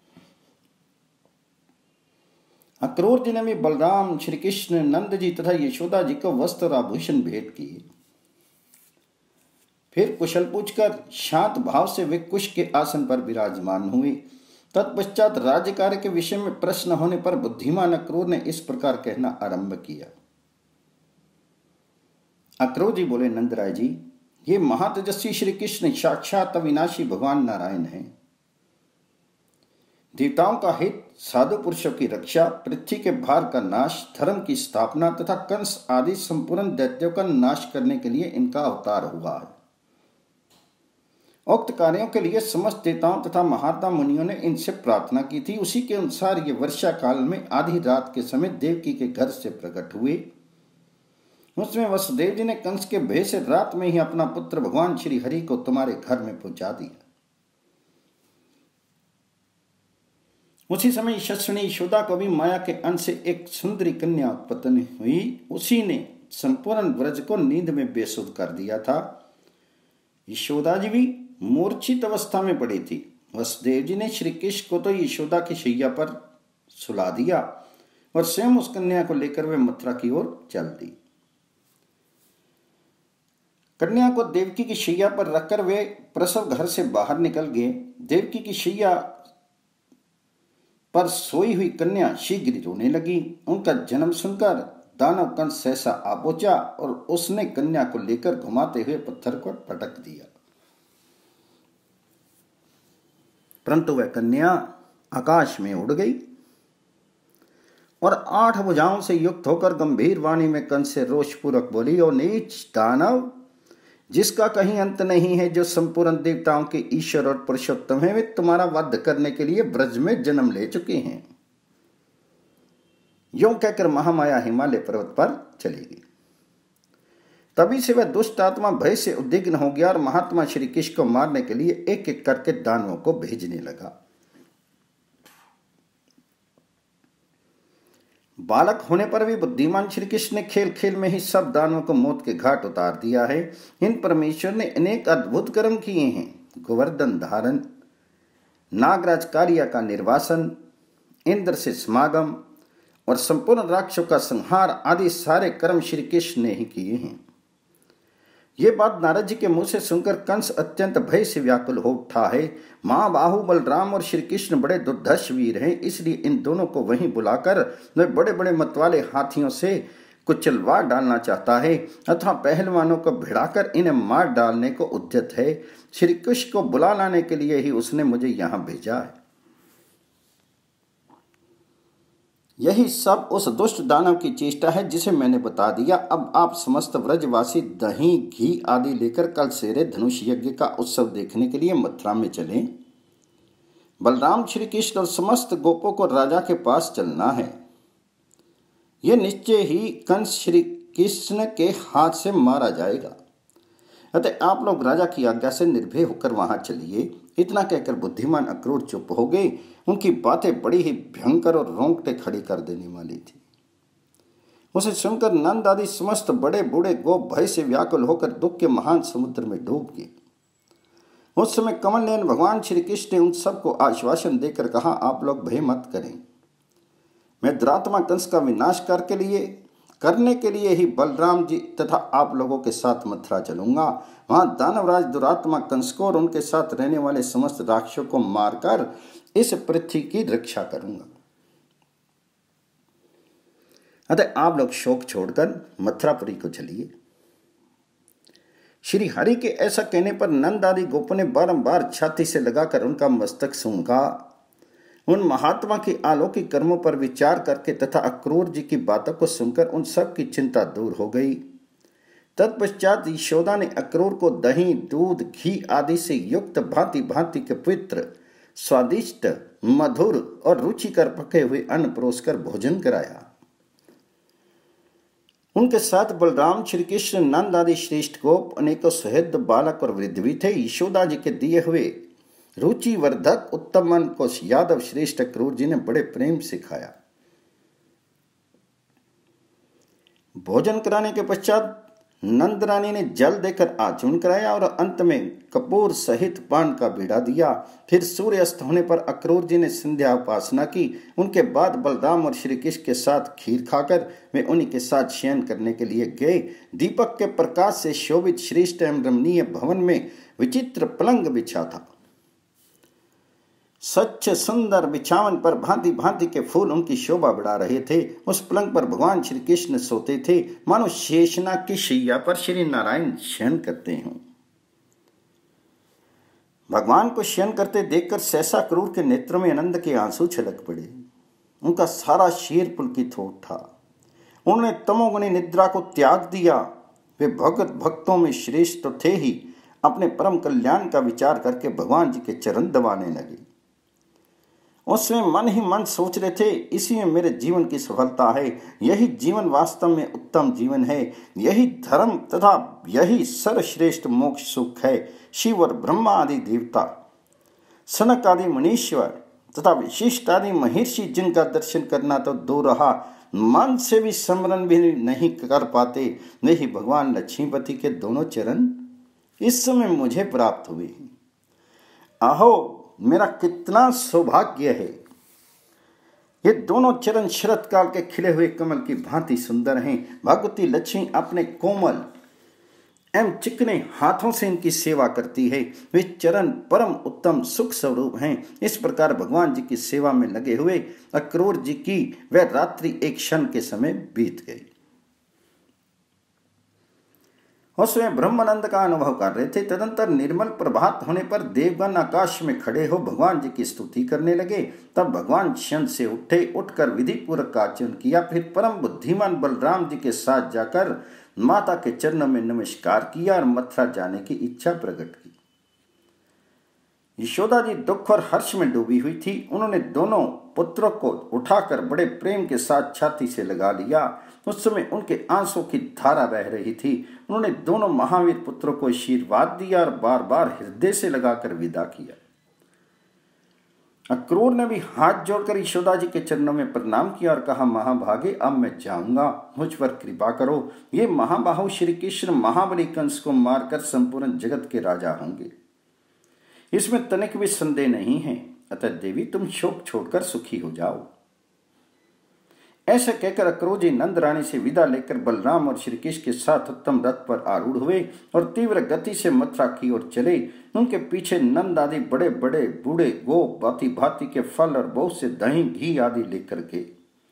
Speaker 1: अक्रूर जी ने भी बलराम, श्री कृष्ण, नंद जी तथा यशोदा जी को वस्त्र और आभूषण भेंट किए। फिर कुशल पूछकर शांत भाव से वे कुश के आसन पर विराजमान हुए। तत्पश्चात राज्य कार्य के विषय में प्रश्न होने पर बुद्धिमान अक्रूर ने इस प्रकार कहना आरंभ किया। अक्रूर जी बोले, नंदराय जी, ये महातेजस्वी श्री कृष्ण साक्षात अविनाशी भगवान नारायण हैं। देवताओं का हित, साधु पुरुषों की रक्षा, पृथ्वी के भार का नाश, धर्म की स्थापना तथा कंस आदि संपूर्ण दैत्यों का नाश करने के लिए इनका अवतार हुआ है। उक्त कार्यों के लिए समस्त देवताओं तथा महात्मा मुनियों ने इनसे प्रार्थना की थी। उसी के अनुसार ये वर्षा काल में आधी रात के समय देवकी के घर से प्रकट हुए। उसमें वसुदेव जी ने कंस के भय से रात में ही अपना पुत्र भगवान श्री हरि को तुम्हारे घर में पहुंचा दिया। उसी समय यशस्विनी यशोदा को भी माया के अंश से एक सुंदरी कन्या उत्पन्न हुई। उसी ने संपूर्ण व्रज को नींद में बेसुध कर दिया था। यशोदा जी भी मूर्छित अवस्था में पड़ी थी। वसुदेव जी ने श्री कृष्ण को तो यशोदा की शैया पर सुला दिया और स्वयं उस कन्या को लेकर वे मथुरा की ओर चल दी। कन्या को देवकी की शैया पर रखकर वे प्रसव घर से बाहर निकल गए। देवकी की शैया पर सोई हुई कन्या शीघ्र रोने लगी। उनका जन्म सुनकर दानव कंस सहसा आ पहुंचा और उसने कन्या को लेकर घुमाते हुए पत्थर को पटक दिया, परंतु वह कन्या आकाश में उड़ गई और आठ भुजाओं से युक्त होकर गंभीर वाणी में कंस से रोषपूर्वक बोली, ओ नीच दानव, जिसका कहीं अंत नहीं है, जो संपूर्ण देवताओं के ईश्वर और पुरुषोत्तम है, वे तुम्हारा वध करने के लिए ब्रज में जन्म ले चुके हैं। यूं कहकर महामाया हिमालय पर्वत पर चली गई। तभी से वह दुष्ट आत्मा भय से उद्विग्न हो गया और महात्मा श्री कृष्ण को मारने के लिए एक एक करके दानवों को भेजने लगा। बालक होने पर भी बुद्धिमान श्री कृष्ण ने खेल खेल में ही सब दानवों को मौत के घाट उतार दिया है। इन परमेश्वर ने अनेक अद्भुत कर्म किए हैं। गोवर्धन धारण, नागराज कारिया का निर्वासन, इंद्र से समागम और संपूर्ण राक्षसों का संहार आदि सारे कर्म श्री कृष्ण ने ही किए हैं। ये बात नारद जी के मुंह से सुनकर कंस अत्यंत भय से व्याकुल हो उठा है। महाबाहु बलराम और श्री कृष्ण बड़े दुर्धर्ष वीर हैं, इसलिए इन दोनों को वहीं बुलाकर वे बड़े बड़े मतवाले हाथियों से कुचलवा डालना चाहता है अथवा पहलवानों को भिड़ाकर इन्हें मार डालने को उद्यत है। श्री कृष्ण को बुला लाने के लिए ही उसने मुझे यहाँ भेजा है। यही सब उस दुष्ट दानव की चेष्टा है जिसे मैंने बता दिया। अब आप समस्त व्रजवासी दही घी आदि लेकर कल सेरे धनुष यज्ञ का उत्सव देखने के लिए मथुरा में चलें। बलराम श्री कृष्ण और समस्त गोपों को राजा के पास चलना है। यह निश्चय ही कंस श्री कृष्ण के हाथ से मारा जाएगा। अतः आप लोग राजा की आज्ञा से निर्भय होकर वहां चलिए। इतना कहकर बुद्धिमान अक्रूर चुप हो गए। उनकी बातें बड़ी ही भयंकर और रोंगटे खड़ी कर देने वाली थी। उसे सुनकर नंद आदि समस्त बड़े बूढ़े गोप भय से व्याकुल होकर दुख के महान समुद्र में डूब गए। उस समय कमल नयन भगवान श्री कृष्ण ने उन सबको आश्वासन देकर कहा, आप लोग भय मत करें। मैं दुरात्मा कंस का विनाश करके लिए करने के लिए ही बलराम जी तथा आप लोगों के साथ मथुरा चलूंगा। वहां दानवराज दुरात्मा कंस को और उनके साथ रहने वाले समस्त राक्षसों को मारकर इस पृथ्वी की रक्षा करूंगा। अतः आप लोग शोक छोड़कर मथुरापुरी को चलिए। श्री हरि के ऐसा कहने पर नंद आदि गोपों ने बारंबार छाती से लगाकर उनका मस्तक सूंघा। उन महात्मा के अलौकिक कर्मों पर विचार करके तथा अक्रूर जी की बातों को सुनकर उन सब की चिंता दूर हो गई। तत्पश्चात यशोदा ने अक्रूर को दही, दूध, घी आदि से युक्त भांति भांति के पवित्र, स्वादिष्ट, मधुर और रुचिकर पके हुए अन्न परोसकर भोजन कराया। उनके साथ बलराम, श्री कृष्ण, नंद आदि श्रेष्ठ गोप, अनेकों सुहृद बालक और वृद्ध भी थे। यशोदा जी के दिए हुए रुचिवर्धक उत्तम अन्न को यादव श्रेष्ठ अक्रूर जी ने बड़े प्रेम से खाया। भोजन कराने के पश्चात नंद रानी ने जल देकर आचमन कराया और अंत में कपूर सहित पान का बीड़ा दिया। फिर सूर्य अस्त होने पर अक्रूर जी ने संध्या उपासना की। उनके बाद बलराम और श्री कृष्ण के साथ खीर खाकर वे उन्हीं के साथ शयन करने के लिए गए। दीपक के प्रकाश से शोभित श्रेष्ठ एवं रमणीय भवन में विचित्र पलंग बिछा था। स्वच्छ सुंदर बिछावन पर भांति भांति के फूल उनकी शोभा बढ़ा रहे थे। उस पलंग पर भगवान श्री कृष्ण सोते थे, मानो शेषनाग की शैया पर श्री नारायण शयन करते हों। भगवान को शयन करते देखकर सहसा क्रूर के नेत्रों में आनंद के आंसू छलक पड़े। उनका सारा शरीर पुलकित हो उठा। उन्होंने तमोगुणी निद्रा को त्याग दिया। वे भगत भक्तों में श्रेष्ठ तो थे ही, अपने परम कल्याण का विचार करके भगवान जी के चरण दबाने लगे। उसमें मन ही मन सोच रहे थे, इसी में मेरे जीवन की सफलता है। यही जीवन वास्तव में उत्तम जीवन है। यही धर्म तथा यही सर्वश्रेष्ठ मोक्ष सुख है। शिव और ब्रह्मा आदि देवता, सनक आदि मुनीश्वर तथा विशिष्ट आदि महर्षि जिनका दर्शन करना तो दूर रहा, मन से भी स्मरण भी नहीं कर पाते, वे ही भगवान लक्ष्मीपति के दोनों चरण इस समय मुझे प्राप्त हुए। अहो, मेरा कितना सौभाग्य है। ये दोनों चरण शरत काल के खिले हुए कमल की भांति सुंदर हैं। भगवती लक्ष्मी अपने कोमल एवं चिकने हाथों से इनकी सेवा करती है। वे चरण परम उत्तम सुख स्वरूप हैं। इस प्रकार भगवान जी की सेवा में लगे हुए अक्रूर जी की वह रात्रि एक क्षण के समय बीत गई। उसमें ब्रह्मानंद का अनुभव कर रहे थे। तदंतर निर्मल प्रभात होने पर देवगण आकाश में खड़े हो भगवान जी की स्तुति करने लगे। तब भगवान शयन से उठे, उठकर विधि पूर्वक आचरण किया। फिर परम बुद्धिमान बलराम जी के साथ जाकर माता के चरणों में नमस्कार किया और मथुरा जाने की इच्छा प्रकट की। यशोदा जी दुख और हर्ष में डूबी हुई थी। उन्होंने दोनों पुत्रों को उठाकर बड़े प्रेम के साथ छाती से लगा लिया। उस समय उनके आंसू की धारा बह रही थी। उन्होंने दोनों महावीर पुत्रों को आशीर्वाद दिया और बार बार हृदय से लगाकर विदा किया। अक्रूर ने भी हाथ जोड़कर यशोदा जी के चरणों में प्रणाम किया और कहा, महाभागे, अब मैं जाऊंगा, मुझ पर कृपा करो। ये महाबाहु श्री कृष्ण महाबली कंस को मारकर संपूर्ण जगत के राजा होंगे, इसमें तनिक भी संदेह नहीं है। अतः देवी, तुम शोक छोड़कर सुखी हो जाओ। ऐसा कहकर अक्रूर जी नंद रानी से विदा लेकर बलराम और श्री कृष्ण के साथ उत्तम रथ पर आरूढ़ हुए और तीव्र गति से मथुरा की ओर चले। उनके पीछे नंद आदि बड़े बड़े बूढ़े गो भांति भांति के फल और बहुत से दही घी आदि लेकर के।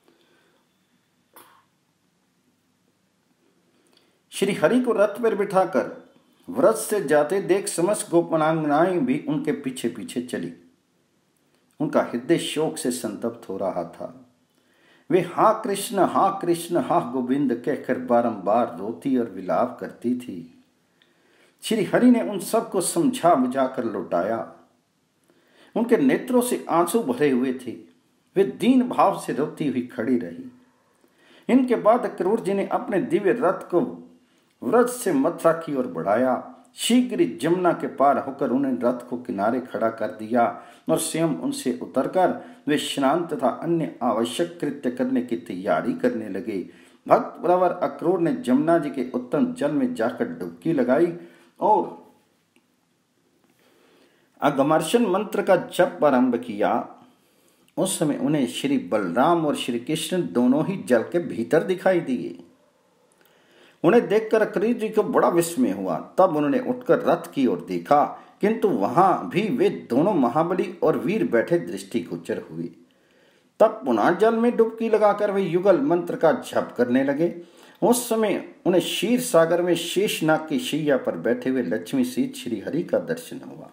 Speaker 1: श्री हरि को रथ पर बिठाकर व्रत से जाते देख समस्त गोपनांगनाएं भी उनके पीछे पीछे चली। उनका हृदय शोक से संतप्त हो रहा था। वे हा कृष्ण हा कृष्ण हा गोविंद कहकर बारंबार रोती और विलाप करती थी। श्री हरि ने उन सबको समझा बुझाकर लौटाया। उनके नेत्रों से आंसू भरे हुए थे। वे दीन भाव से रोती हुई खड़ी रही। इनके बाद अक्रूर जी ने अपने दिव्य रथ को व्रज से मथुरा की ओर बढ़ाया। शीघ्र जमुना के पार होकर उन्हें रथ को किनारे खड़ा कर दिया और स्वयं उनसे उतरकर वे स्नान तथा अन्य आवश्यक कृत्य करने की तैयारी करने लगे। भक्त प्रवर अक्रूर ने जमुना जी के उत्तम जल में जाकर डुबकी लगाई और अगमर्शन मंत्र का जप आरंभ किया। उस समय उन्हें श्री बलराम और श्री कृष्ण दोनों ही जल के भीतर दिखाई दिए। उन्हें देखकर अक्रूर जी को बड़ा विस्मय हुआ। तब उन्होंने उठकर रथ की ओर देखा, किंतु वहां भी वे दोनों महाबली और वीर बैठे दृष्टिगोचर हुए। तब पुनः जल में डुबकी लगाकर वे युगल मंत्र का जप करने लगे। उस समय उन्हें क्षीर सागर में शेषनाग की शैया पर बैठे हुए लक्ष्मी सहित श्री हरि का दर्शन हुआ।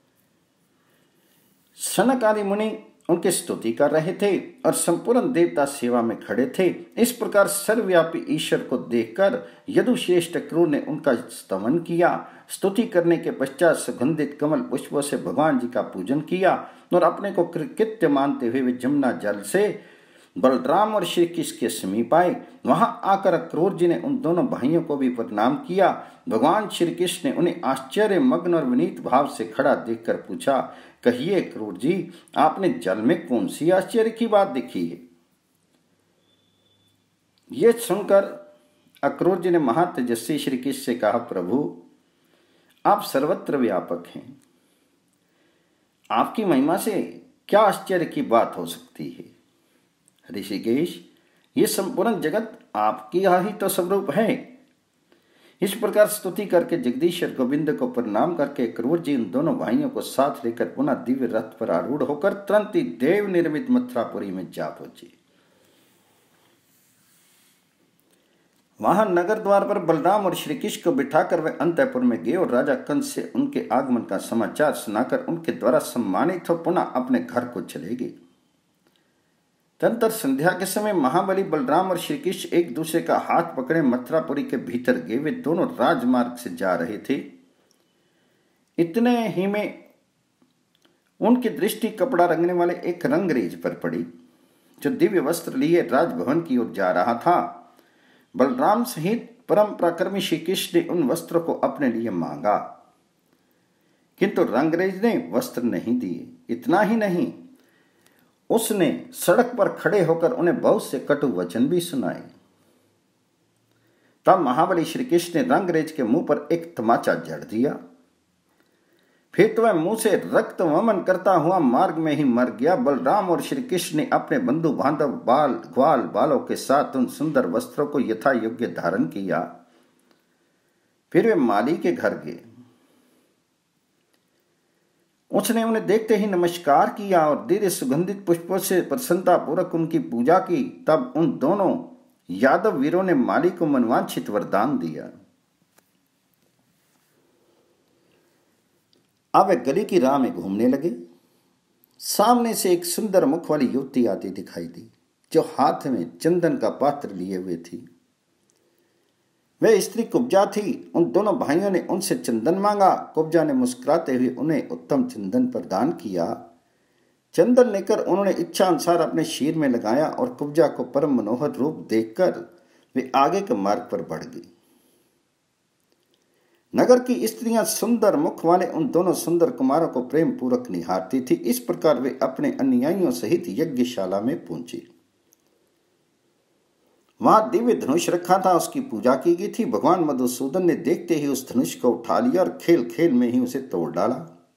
Speaker 1: सनक आदि मुनि उनकी स्तुति कर रहे थे और संपूर्ण देवता सेवा में खड़े थे। इस प्रकार सर्वव्यापी ईश्वर को देखकर यदुश्रेष्ठ अक्रूर ने उनका स्तमन किया। स्तुति करने के पश्चात सुगंधित कमल पुष्पों से भगवान जी का पूजन किया और अपने को कृतकृत्य मानते हुए वे जमुना जल से बलराम और श्री कृष्ण के समीप आए। वहां आकर अक्रूर जी ने उन दोनों भाइयों को भी प्रणाम किया। भगवान श्री कृष्ण ने उन्हें आश्चर्य मग्न और विनीत भाव से खड़ा देखकर पूछा, कहिए अक्रूर जी, आपने जल में कौन सी आश्चर्य की बात देखी है? ये सुनकर अक्रूर जी ने महातेजस्वी श्री कृष्ण से कहा, प्रभु, आप सर्वत्र व्यापक हैं। आपकी महिमा से क्या आश्चर्य की बात हो सकती है? ऋषिकेश, ये संपूर्ण जगत आपकी ही तो स्वरूप है। इस प्रकार स्तुति करके जगदीश्वर गोविंद को प्रणाम करके अक्रूर जी उन दोनों भाइयों को साथ लेकर पुनः दिव्य रथ पर आरूढ़ होकर तुरंत ही देव निर्मित मथुरापुरी में जा पहुंचे। वहां नगर द्वार पर बलराम और श्री कृष्ण को बिठाकर वे अंतःपुर में गए और राजा कंस से उनके आगमन का समाचार सुनाकर उनके द्वारा सम्मानित हो पुनः अपने घर को चले गए। तदनंतर संध्या के समय महाबली बलराम और श्री कृष्ण एक दूसरे का हाथ पकड़े मथुरापुरी के भीतर गए। वे दोनों राजमार्ग से जा रहे थे। इतने ही में उनकी दृष्टि कपड़ा रंगने वाले एक रंगरेज पर पड़ी, जो दिव्य वस्त्र लिए राजभवन की ओर जा रहा था। बलराम सहित परम पराक्रमी श्री कृष्ण ने उन वस्त्रों को अपने लिए मांगा, किंतु रंगरेज ने वस्त्र नहीं दिए। इतना ही नहीं, उसने सड़क पर खड़े होकर उन्हें बहुत से कटु वचन भी सुनाए। तब महाबली श्री कृष्ण ने रंगरेज के मुंह पर एक तमाचा जड़ दिया। फिर तो वह मुंह से रक्त वमन करता हुआ मार्ग में ही मर गया। बलराम और श्री कृष्ण ने अपने बंधु बांधव बाल ग्वाल बालों के साथ उन सुंदर वस्त्रों को यथा योग्य धारण किया। फिर वे माली के घर गए। उसने उन्हें देखते ही नमस्कार किया और दिव्य सुगंधित पुष्पों से प्रसन्नता पूर्वक उनकी पूजा की। तब उन दोनों यादव वीरों ने माली को मनवांछित वरदान दिया। अब वे गली की राह में घूमने लगे। सामने से एक सुंदर मुख वाली युवती आती दिखाई दी, जो हाथ में चंदन का पात्र लिए हुए थी। वह स्त्री कुब्जा थी। उन दोनों भाइयों ने उनसे चंदन मांगा। कुब्जा ने मुस्कुराते हुए उन्हें उत्तम चंदन प्रदान किया। चंदन लेकर उन्होंने इच्छा अनुसार अपने शीर में लगाया और कुब्जा को परम मनोहर रूप देखकर वे आगे के मार्ग पर बढ़ गई। नगर की स्त्रियां सुंदर मुख वाले उन दोनों सुंदर कुमारों को प्रेम पूर्वक निहारती थी। इस प्रकार वे अपने अनुयायियों सहित यज्ञशाला में पहुंचे। वहां दिव्य धनुष रखा था, उसकी पूजा की गई थी। भगवान मधुसूदन ने देखते ही उस धनुष को उठा लिया और खेल खेल में ही उसे तोड़ डाला।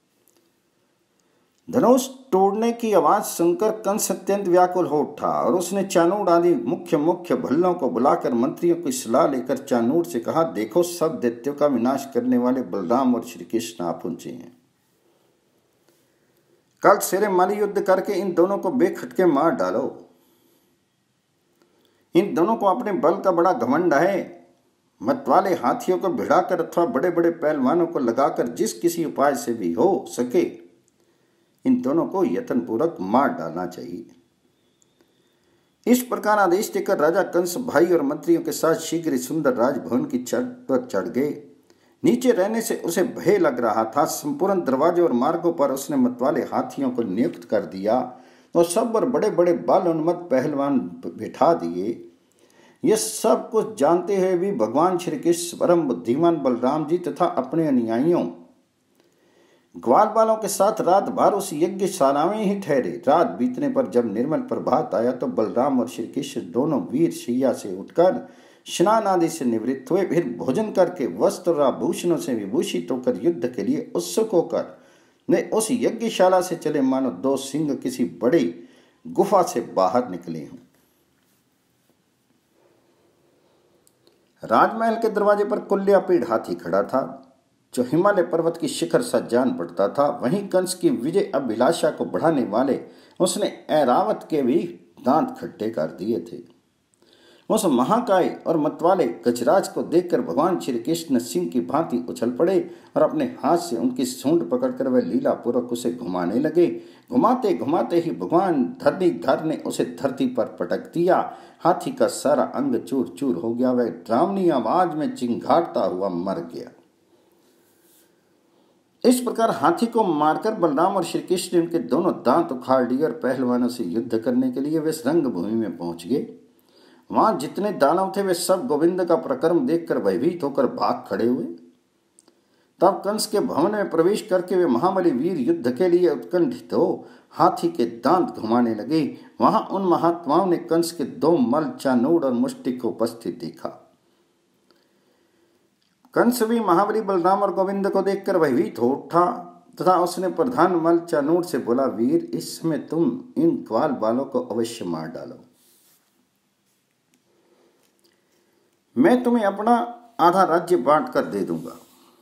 Speaker 1: धनुष तोड़ने की आवाज सुनकर कंस अत्यंत व्याकुल हो उठा और उसने चाणूर आदि मुख्य मुख्य भल्लों को बुलाकर मंत्रियों की सलाह लेकर चाणूर से कहा, देखो सब दैत्यों का विनाश करने वाले बलराम और श्री कृष्ण आ पहुंचे हैं। कल सवेरे माली युद्ध करके इन दोनों को बेखटके मार डालो। इन दोनों को अपने बल का बड़ा घमंड है। मतवाले हाथियों को भिड़ाकर अथवा बड़े बड़े पहलवानों को लगाकर जिस किसी उपाय से भी हो सके इन दोनों को यत्नपूर्वक मार डालना चाहिए। इस प्रकार आदेश देकर राजा कंस भाई और मंत्रियों के साथ शीघ्र ही सुंदर राजभवन की छत पर चढ़ गए। नीचे रहने से उसे भय लग रहा था। संपूर्ण दरवाजों और मार्गों पर उसने मतवाले हाथियों को नियुक्त कर दिया तो सब पर बड़े बड़े बाल उन्मत्त पहलवान बिठा दिए। ये सब कुछ जानते हुए भी भगवान श्री कृष्ण परम बुद्धिमान बलराम जी तथा अपने अनुयायियों ग्वाल बालों के साथ रात भर उस यज्ञशाला में ही ठहरे। रात बीतने पर जब निर्मल प्रभात आया तो बलराम और श्री कृष्ण दोनों वीर शैया से उठकर स्नान आदि से निवृत्त हुए। फिर भोजन करके वस्त्र और आभूषणों से विभूषित होकर युद्ध के लिए उत्सुक होकर ने उस यज्ञशाला से चले मानो दो सिंह किसी बड़ी गुफा से बाहर निकले हों। राजमहल के दरवाजे पर कुल्यापीड़ हाथी खड़ा था जो हिमालय पर्वत की शिखर सा जान पड़ता था। वहीं कंस की विजय अभिलाषा को बढ़ाने वाले उसने ऐरावत के भी दांत खट्टे कर दिए थे। उस महाकाय और मतवाले गजराज को देखकर भगवान श्री कृष्ण सिंह की भांति उछल पड़े और अपने हाथ से उनकी सूंड पकड़कर वह लीला पूर्वक उसे घुमाने लगे। घुमाते घुमाते ही भगवान धरणीधर ने उसे धरती पर पटक दिया। हाथी का सारा अंग चूर चूर हो गया। वह डरावनी आवाज में चिंघाड़ता हुआ मर गया। इस प्रकार हाथी को मारकर बलराम और श्री कृष्ण उनके दोनों दांत उखाड़ लिए और पहलवानों से युद्ध करने के लिए वे रंगभूमि में पहुंच गए। वहां जितने दानव थे वे सब गोविंद का प्रकर्म देखकर भयभीत होकर भाग खड़े हुए। तब कंस के भवन में प्रवेश करके वे महाबली वीर युद्ध के लिए उत्कंठित हो हाथी के दांत घुमाने लगे। वहां उन महात्माओं ने कंस के दो मल चाणूर और मुष्टिक को उपस्थित देखा। कंस भी महाबली बलराम और गोविंद को देखकर भयभीत हो उठा तथा उसने प्रधान मल चाणूर से बोला, वीर इस समय तुम इन ग्वाल बालों को अवश्य मार डालो। मैं तुम्हें अपना आधा राज्य बांट कर दे दूंगा।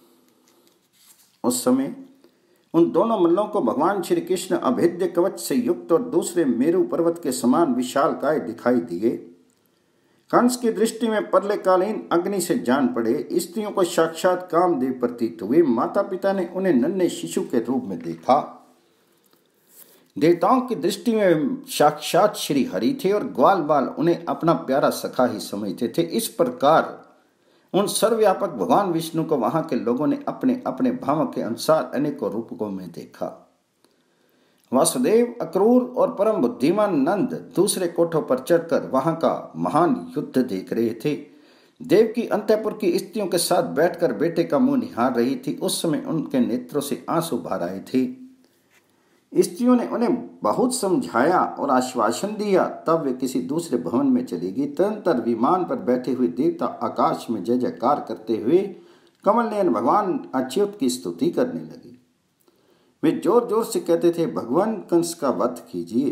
Speaker 1: उस समय उन दोनों मल्लों को भगवान श्री कृष्ण अभेद्य कवच से युक्त और दूसरे मेरु पर्वत के समान विशालकाय दिखाई दिए। कंस की दृष्टि में प्रलयकालीन अग्नि से जान पड़े। स्त्रियों को साक्षात कामदेव प्रतीत हुए। माता पिता ने उन्हें नन्हे शिशु के रूप में देखा। देवताओं की दृष्टि में साक्षात श्री हरि थे और ग्वाल बाल उन्हें अपना प्यारा सखा ही समझते थे। इस प्रकार उन सर्वव्यापक भगवान विष्णु को वहां के लोगों ने अपने अपने भावों के अनुसार अनेकों रूपों में देखा। वासुदेव, अक्रूर और परम बुद्धिमान नंद दूसरे कोठों पर चढ़कर वहां का महान युद्ध देख रहे थे। देव की अंतःपुर की स्त्रियों के साथ बैठकर बेटे का मुंह निहार रही थी। उस समय उनके नेत्रों से आंसू भर आए थे। स्त्रियों ने उन्हें बहुत समझाया और आश्वासन दिया। तब वे किसी दूसरे भवन में चली गई। तदनंतर विमान पर बैठे हुए देवता आकाश में जय जयकार करते हुए कमल नयन भगवान अच्युत की स्तुति करने लगे। वे जोर जोर से कहते थे, भगवान कंस का वध कीजिए।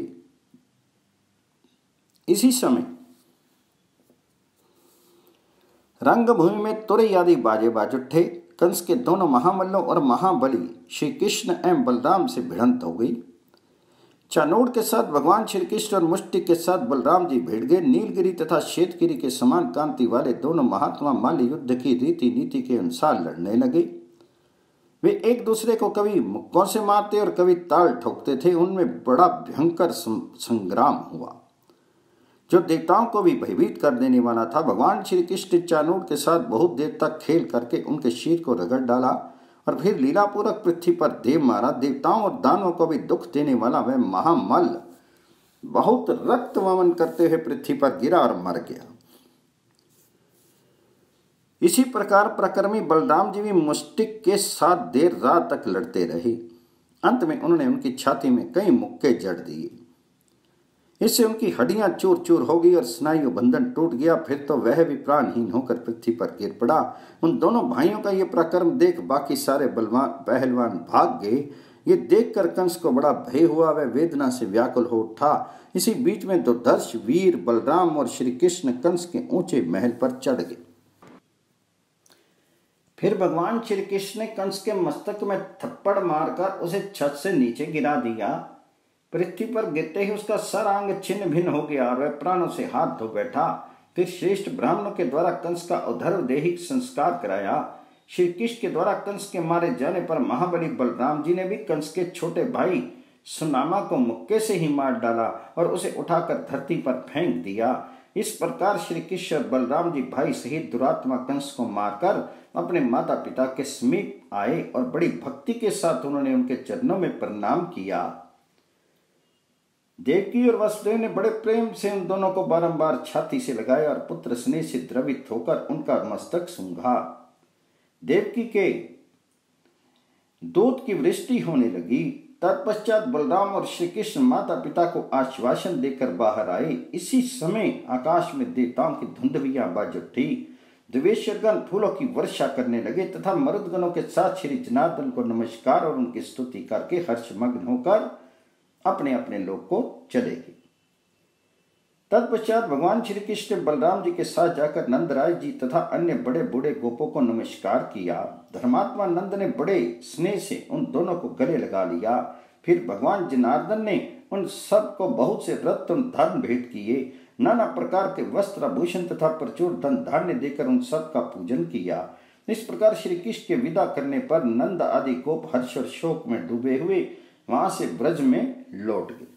Speaker 1: इसी समय रंगभूमि में तुरई आदि बाजे बाज उठे। कंस के दोनों महामल्लों और महाबली श्री कृष्ण एवं बलराम से भिड़ंत हो गई। चाणूर के साथ भगवान श्री कृष्ण और मुष्टिक के साथ बलराम जी भिड़ गए। नीलगिरी तथा श्वेतगिरी के समान कांति वाले दोनों महात्मा माल्य युद्ध की रीति नीति के अनुसार लड़ने लगे। वे एक दूसरे को कभी मुक्कों से मारते और कभी ताल ठोकते थे। उनमें बड़ा भयंकर संग्राम हुआ। जो देवताओं को भी भयभीत कर देने वाला था। भगवान श्री कृष्ण चाणूर के साथ बहुत देर तक खेल करके उनके शीर को रगड़ डाला और फिर लीलापूर्वक पृथ्वी पर देव मारा। देवताओं और दानवों को भी दुख देने वाला वह महामल बहुत रक्त वमन करते हुए पृथ्वी पर गिरा और मर गया। इसी प्रकार प्रकर्मी बलराम जी भी मुष्टिक के साथ देर रात तक लड़ते रहे। अंत में उन्होंने उनकी छाती में कई मुक्के जड़ दिए। इससे उनकी हड्डियां चूर चूर हो गई और स्नायु बंधन टूट गया। फिर तो वह भी प्राणहीन होकर पृथ्वी पर गिर पड़ा। उन दोनों भाइयों का ये प्रकर्म देख बाकी सारे बलवान पहलवान भाग गए। ये देखकर कंस को बड़ा भय हुआ, वह वेदना से व्याकुल हो उठा। इसी बीच में दुर्धर्ष वीर बलराम और श्री कृष्ण कंस के ऊंचे महल पर चढ़ गए। फिर भगवान श्री कृष्ण ने कंस के मस्तक में थप्पड़ मारकर उसे छत से नीचे गिरा दिया। पृथ्वी पर गिरते ही उसका सर अंग छिन्न भिन्न हो गया और वह प्राणों से हाथ धो बैठा। फिर श्रेष्ठ ब्राह्मणों के द्वारा कंस का उधर्व देहिक संस्कार कराया। श्री कृष्ण के द्वारा कंस के मारे जाने पर महाबली बलराम जी ने भी कंस के छोटे भाई सुनामा को मुक्के से ही मार डाला और उसे उठाकर धरती पर फेंक दिया। इस प्रकार श्री कृष्ण और बलराम जी भाई सहित दुरात्मा कंस को मारकर अपने माता पिता के समीप आए और बड़ी भक्ति के साथ उन्होंने उनके चरणों में प्रणाम किया। देवकी और वसुदेव ने बड़े प्रेम से उन दोनों को बारंबार छाती से लगाया और पुत्र स्नेह से द्रवित होकर उनका मस्तक सूंघा। देवकी के दूध की वृष्टि होने लगी। तत्पश्चात बलराम और श्री कृष्ण माता पिता को आश्वासन देकर बाहर आए। इसी समय आकाश में देवताओं की धुंधवियां बाज उठी। देवेश्वरगण फूलों की वर्षा करने लगे तथा मरुदगणों के साथ श्री जनार्दन को नमस्कार और उनकी स्तुति करके हर्षमग्न होकर अपने अपने लोक को चले गए। तत्पश्चात भगवान श्री कृष्ण ने बलराम जी के साथ जाकर नंदराय जी तथा अन्य बड़े बूढ़े गोपों को नमस्कार किया। धर्मात्मा नंद ने बड़े स्नेह से उन दोनों को गले लगा लिया। फिर भगवान जनार्दन ने उन सब को बहुत से रत्न धन भेंट किए। नाना प्रकार के वस्त्र आभूषण तथा प्रचुर धन धान्य देकर उन सब का पूजन किया। इस प्रकार श्री कृष्ण के विदा करने पर नंद आदि गोप हर्ष और शोक में डूबे हुए वहां से ब्रज में लौट गए।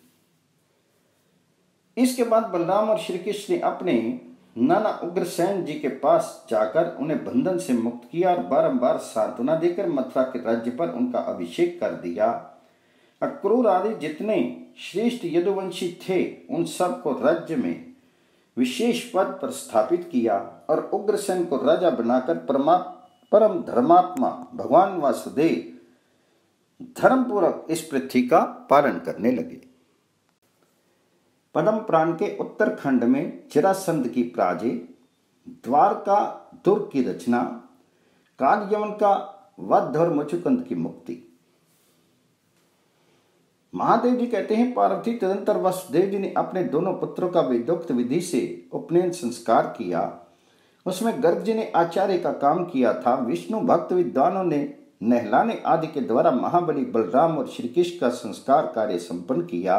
Speaker 1: इसके बाद बलराम और श्री कृष्ण ने अपने नाना उग्रसेन जी के पास जाकर उन्हें बंधन से मुक्त किया और बारंबार सांत्वना देकर मथुरा के राज्य पर उनका अभिषेक कर दिया। अक्रूर आदि जितने श्रेष्ठ यदुवंशी थे उन सब को राज्य में विशेष पद पर स्थापित किया और उग्रसेन को राजा बनाकर परम धर्मात्मा भगवान वासुदेव धर्मपूर्वक इस पृथ्वी का पालन करने लगे। पद्म पुराण के उत्तरखंड में जरासंध की पराजय, द्वारका दुर्ग की रचना, काल यवन का वध और मुचुकुंद की मुक्ति। महादेव जी कहते हैं, पार्वती तदंतर वसुदेव जी ने अपने दोनों पुत्रों का वेदोक्त विधि से उपनयन संस्कार किया। उसमें गर्ग जी ने आचार्य का काम किया था। विष्णु भक्त विद्वानों ने नहलाने आदि के द्वारा महाबली बलराम और श्री कृष्ण का संस्कार कार्य संपन्न किया।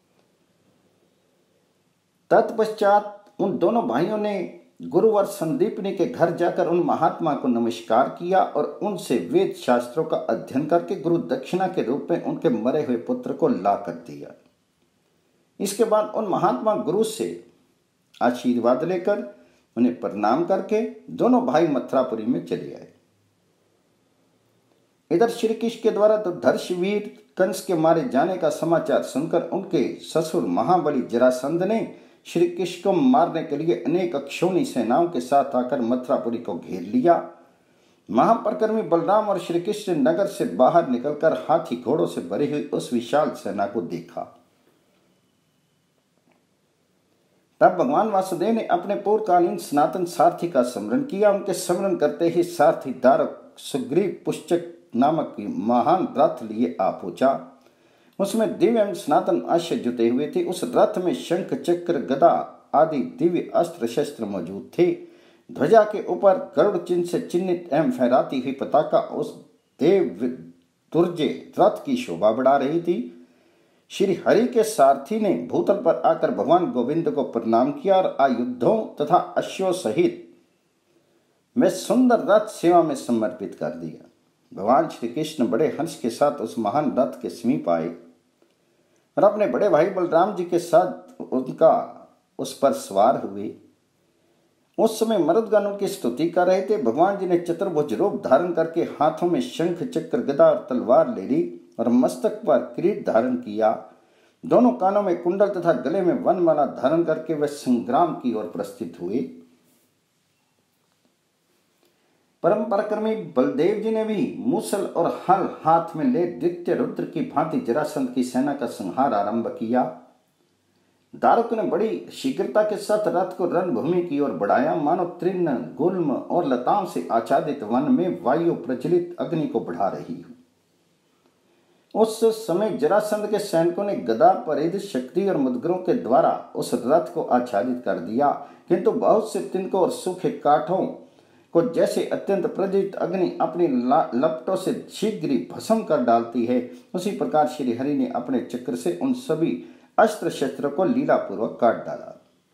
Speaker 1: तत्पश्चात उन दोनों भाइयों ने गुरुवर संदीपनी के घर जाकर उन महात्मा को नमस्कार किया और उनसे वेद शास्त्रों का अध्ययन करके गुरु दक्षिणा के रूप में उनके मरे हुए पुत्र को ला कर दिया। इसके बाद उन महात्मा गुरु से आशीर्वाद लेकर उन्हें प्रणाम करके दोनों भाई मथुरापुरी में चले आए। इधर श्री कृष्ण के द्वारा दुर्धर्ष वीर कंस के मारे जाने का समाचार सुनकर उनके ससुर महाबली जरासंध ने श्री कृष्ण को मारने के लिए अनेक अक्षौणी सेनाओं के साथ आकर मथुरापुरी को घेर लिया। महापराक्रमी बलराम और श्री कृष्ण ने नगर से बाहर निकलकर हाथी घोड़ों से भरी हुई उस विशाल सेना को देखा। तब भगवान वासुदेव ने अपने पूर्वकालीन सनातन सारथी का स्मरण किया। उनके स्मरण करते ही सारथी दारक सुग्रीव पुष्चक नामक महान रथ लिए आ पहुंचा। उसमें दिव्य एवं सनातन आश्य जुटे हुए थे। उस रथ में शंख चक्र गदा आदि दिव्य अस्त्र शस्त्र मौजूद थे। ध्वजा के ऊपर गरुड़ चिन्ह से चिन्हित एवं फहराती हुई पताका उस देव दुर्जे रथ की शोभा बढ़ा रही थी। श्री हरि के सारथी ने भूतल पर आकर भगवान गोविंद को प्रणाम किया और आयुधों तथा अश्वों सहित में सुंदर रथ सेवा में समर्पित कर दिया। भगवान श्री कृष्ण बड़े हर्ष के साथ उस महान रथ के समीप आए और अपने बड़े भाई बलराम जी के साथ उनका उस पर सवार हुए। उस समय मरुदगण की स्तुति कर रहे थे। भगवान जी ने चतुर्भुज रूप धारण करके हाथों में शंख, चक्र, गदा और तलवार ले ली और मस्तक पर किरीट धारण किया। दोनों कानों में कुंडल तथा गले में वनमाला धारण करके वे संग्राम की ओर प्रस्थित हुए। परम पराक्रमी बलदेव जी ने भी मूसल और हल हाथ में ले द्वितीय रुद्र की भांति जरासंध की सेना का संहार आरंभ किया। दारुक ने बड़ी शीघ्रता के साथ रथ को रणभूमि की ओर बढ़ाया, मानो तृण, गुल्म और लताओं से आच्छादित वन में वायु प्रज्वलित अग्नि को बढ़ा रही हो। उस समय जरासंध के सैनिकों ने गदा, परिध, शक्ति और मुदगरों के द्वारा उस रथ को आच्छादित कर दिया, किंतु बहुत से तिनकों और सूखे काठों को जैसे अत्यंत प्रज्वलित अग्नि अपनी लपटों से शीघ्र ही भस्म कर डालती है, उसी प्रकार श्री हरि ने अपने चक्र से उन सभी अस्त्र शस्त्रों को लीलापूर्वक काट डाला।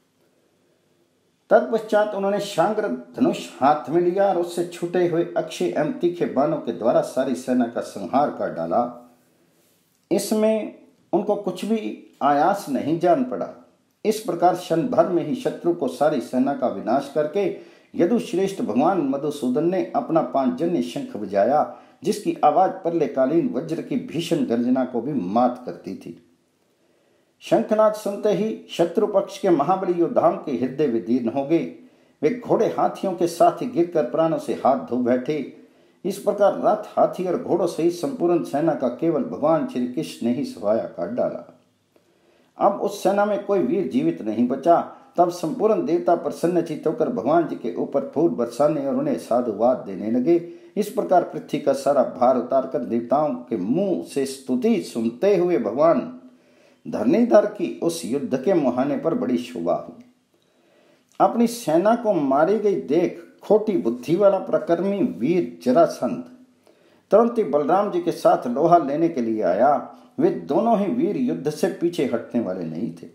Speaker 1: तत्पश्चात उन्होंने शांग्र धनुष हाथ में लिया और उससे छूटे हुए अक्षय एवं तीखे बाणों के द्वारा सारी सेना का संहार कर डाला। इसमें उनको कुछ भी आयास नहीं जान पड़ा। इस प्रकार क्षण भर में ही शत्रु को सारी सेना का विनाश करके यदुश्रेष्ठ भगवान मधुसूदन ने अपना पांचजन्य शंख बजाया, जिसकी आवाज प्रलयकालीन वज्र की भीषण गर्जना को भी मात करती थी। शंखनाद सुनते ही शत्रु पक्ष के महाबली योद्धाओं के हृदय विदीर्ण हो गए। वे घोड़े हाथियों के साथ ही गिरकर प्राणों से हाथ धो बैठे। इस प्रकार रथ, हाथी और घोड़ों सहित संपूर्ण सेना का केवल भगवान श्री कृष्ण ने ही सफाया काट डाला। अब उस सेना में कोई वीर जीवित नहीं बचा। तब संपूर्ण देवता प्रसन्नचित्त होकर भगवान जी के ऊपर फूल बरसाने और उन्हें साधुवाद देने लगे। इस प्रकार पृथ्वी का सारा भार उतार कर देवताओं के मुंह से स्तुति सुनते हुए भगवान धरणीधर की उस युद्ध के मुहाने पर बड़ी शोभा हुई। अपनी सेना को मारी गई देख खोटी बुद्धि वाला प्रकर्मी वीर जरासंध तुरंत ही बलराम जी के साथ लोहा लेने के लिए आया। वे दोनों ही वीर युद्ध से पीछे हटने वाले नहीं थे।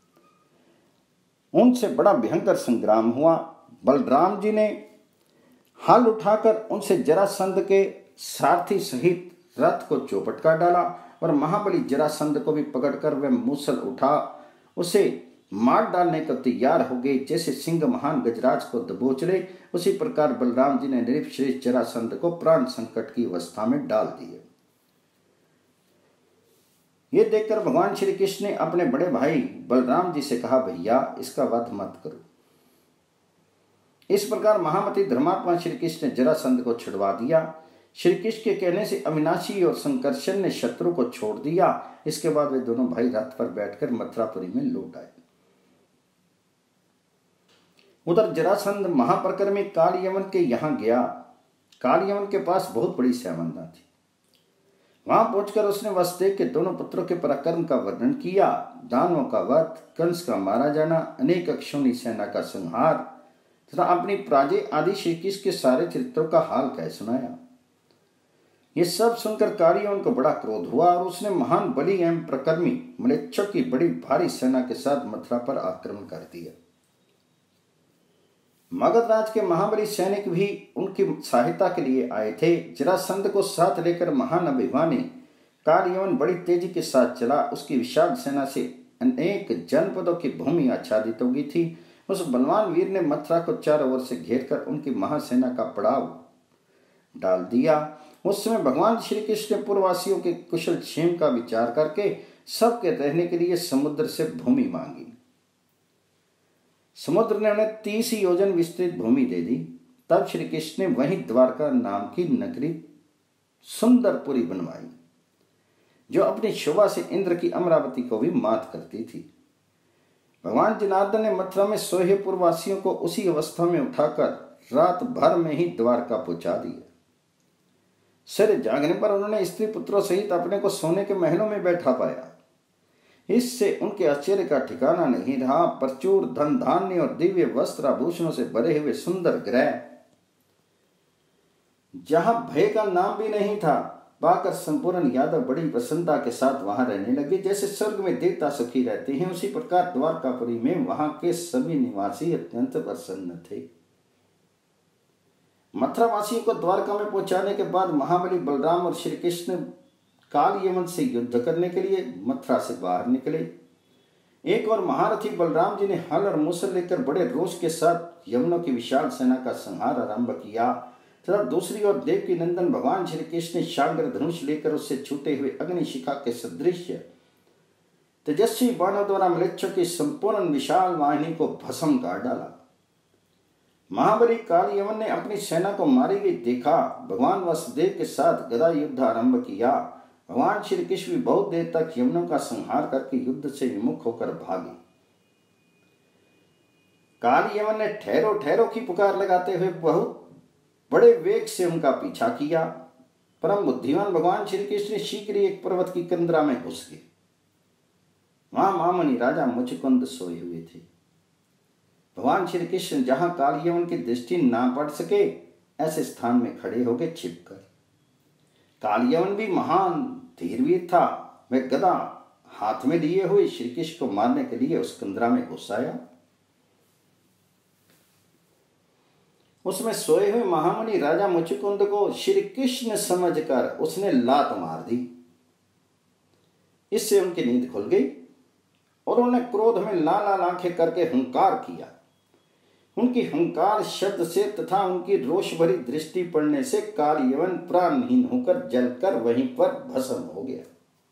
Speaker 1: उनसे बड़ा भयंकर संग्राम हुआ। बलराम जी ने हल उठाकर उनसे जरासंध के सारथी सहित रथ को चौपट कर डाला और महाबली जरासंध को भी पकड़कर वे मूसल उठा उसे मार डालने को तैयार हो गए। जैसे सिंह महान गजराज को दबोच ले, उसी प्रकार बलराम जी ने नृपश्रेष्ठ जरासंध को प्राण संकट की अवस्था में डाल दिए। ये देखकर भगवान श्री कृष्ण ने अपने बड़े भाई बलराम जी से कहा, भैया इसका वध मत करो। इस प्रकार महामती धर्मात्मा श्री कृष्ण ने जरासंध को छुड़वा दिया। श्री कृष्ण के कहने से अविनाशी और संकर्षण ने शत्रु को छोड़ दिया। इसके बाद वे दोनों भाई रथ पर बैठकर मथुरापुरी में लौट आए। उधर जरासंध महाप्रकर्मी कालयवन के यहाँ गया। कालयवन के पास बहुत बड़ी स्यामंदा थी। वहां पहुंचकर उसने वसुदेव के दोनों पुत्रों के पराक्रम का वर्णन किया। दानवों का वध, कंस का मारा जाना, अनेक अक्षौणी सेना का संहार तथा अपनी प्राजे आदि श्री कृष्ण के सारे चरित्रों का हाल कह सुनाया। ये सब सुनकर कालयवन को बड़ा क्रोध हुआ और उसने महान बलि एवं प्रकर्मी म्लेच्छों की बड़ी भारी सेना के साथ मथुरा पर आक्रमण कर दिया। मगधराज के महाबली सैनिक भी उनकी सहायता के लिए आए थे। जरासंध को साथ लेकर महान अभिमानी कालयवन बड़ी तेजी के साथ चला। उसकी विशाल सेना से अनेक जनपदों की भूमि आच्छादित हो गई थी। उस बलवान वीर ने मथुरा को चारों ओर से घेरकर उनकी महासेना का पड़ाव डाल दिया। उस समय भगवान श्री कृष्ण ने पूर्ववासियों के कुशल क्षेम का विचार करके सबके रहने के लिए समुद्र से भूमि मांगी। समुद्र ने उन्हें तीस योजन विस्तृत भूमि दे दी। तब श्री कृष्ण ने वहीं द्वारका नाम की नगरी सुंदरपुरी बनवाई, जो अपनी शोभा से इंद्र की अमरावती को भी मात करती थी। भगवान जनार्दन ने मथुरा में सोहे पूर्ववासियों को उसी अवस्था में उठाकर रात भर में ही द्वारका पहुंचा दिया। सिर जागने पर उन्होंने स्त्री पुत्रों सहित अपने को सोने के महलों में बैठा पाया। इससे उनके आश्चर्य का ठिकाना नहीं रहा। प्रचुर धन धान्य और दिव्य वस्त्र आभूषणों से भरे हुए सुंदर गृह, जहां भय का नाम भी नहीं था, पाकर संपूर्ण यादव बड़ी प्रसन्नता के साथ वहां रहने लगे। जैसे स्वर्ग में देवता सुखी रहते हैं, उसी प्रकार द्वारकापुरी में वहां के सभी निवासी अत्यंत प्रसन्न थे। मथुरा वासियों को द्वारका में पहुंचाने के बाद महाबली बलराम और श्री कृष्ण कालयवन से युद्ध करने के लिए मथुरा से बाहर निकले। एक और महारथी बलराम जी ने हल और मूसल लेकर बड़े रोष के साथ यवनों की विशाल सेना का संहार आरंभ किया तथा दूसरी ओर देवकी नंदन भगवान श्री कृष्ण ने शांगर धनुष लेकर उससे छूटे हुए अग्निशिखा के सदृश तेजस्वी बाणों द्वारा म्लेच्छों की संपूर्ण विशाल वाहिनी को भस्म कर डाला। महाबली काल यवन ने अपनी सेना को मारी हुई देखा, भगवान वसुदेव के साथ गदा युद्ध आरंभ किया। भगवान श्री कृष्ण भी बहुत देर तक यवनों का संहार करके युद्ध से विमुख होकर भागे। काल यवन ने ठहरो ठहरो की पुकार लगाते हुए बहुत बड़े वेग से उनका पीछा किया। परम बुद्धिमान भगवान श्री कृष्ण शीघ्र ही एक पर्वत की कंदरा में घुस गए। वहां महामुनि राजा मुचकुंद सोए हुए थे। भगवान श्री कृष्ण जहां काल यवन की दृष्टि ना पड़ सके ऐसे स्थान में खड़े हो गए छिपकर। काल यवन भी महान धीरवीर था। वह गदा हाथ में लिए हुए श्री कृष्ण को मारने के लिए उस कंदरा में घुस आया। उसमें सोए हुए महामुनि राजा मुचकुंद को श्री कृष्ण समझकर उसने लात मार दी। इससे उनकी नींद खुल गई और उन्होंने क्रोध में लाल लाल आंखें करके हुंकार किया। उनकी हुंकार शब्द से तथा उनकी रोष भरी दृष्टि पड़ने से काल यवन प्राणहीन होकर जलकर वहीं पर भस्म हो गया।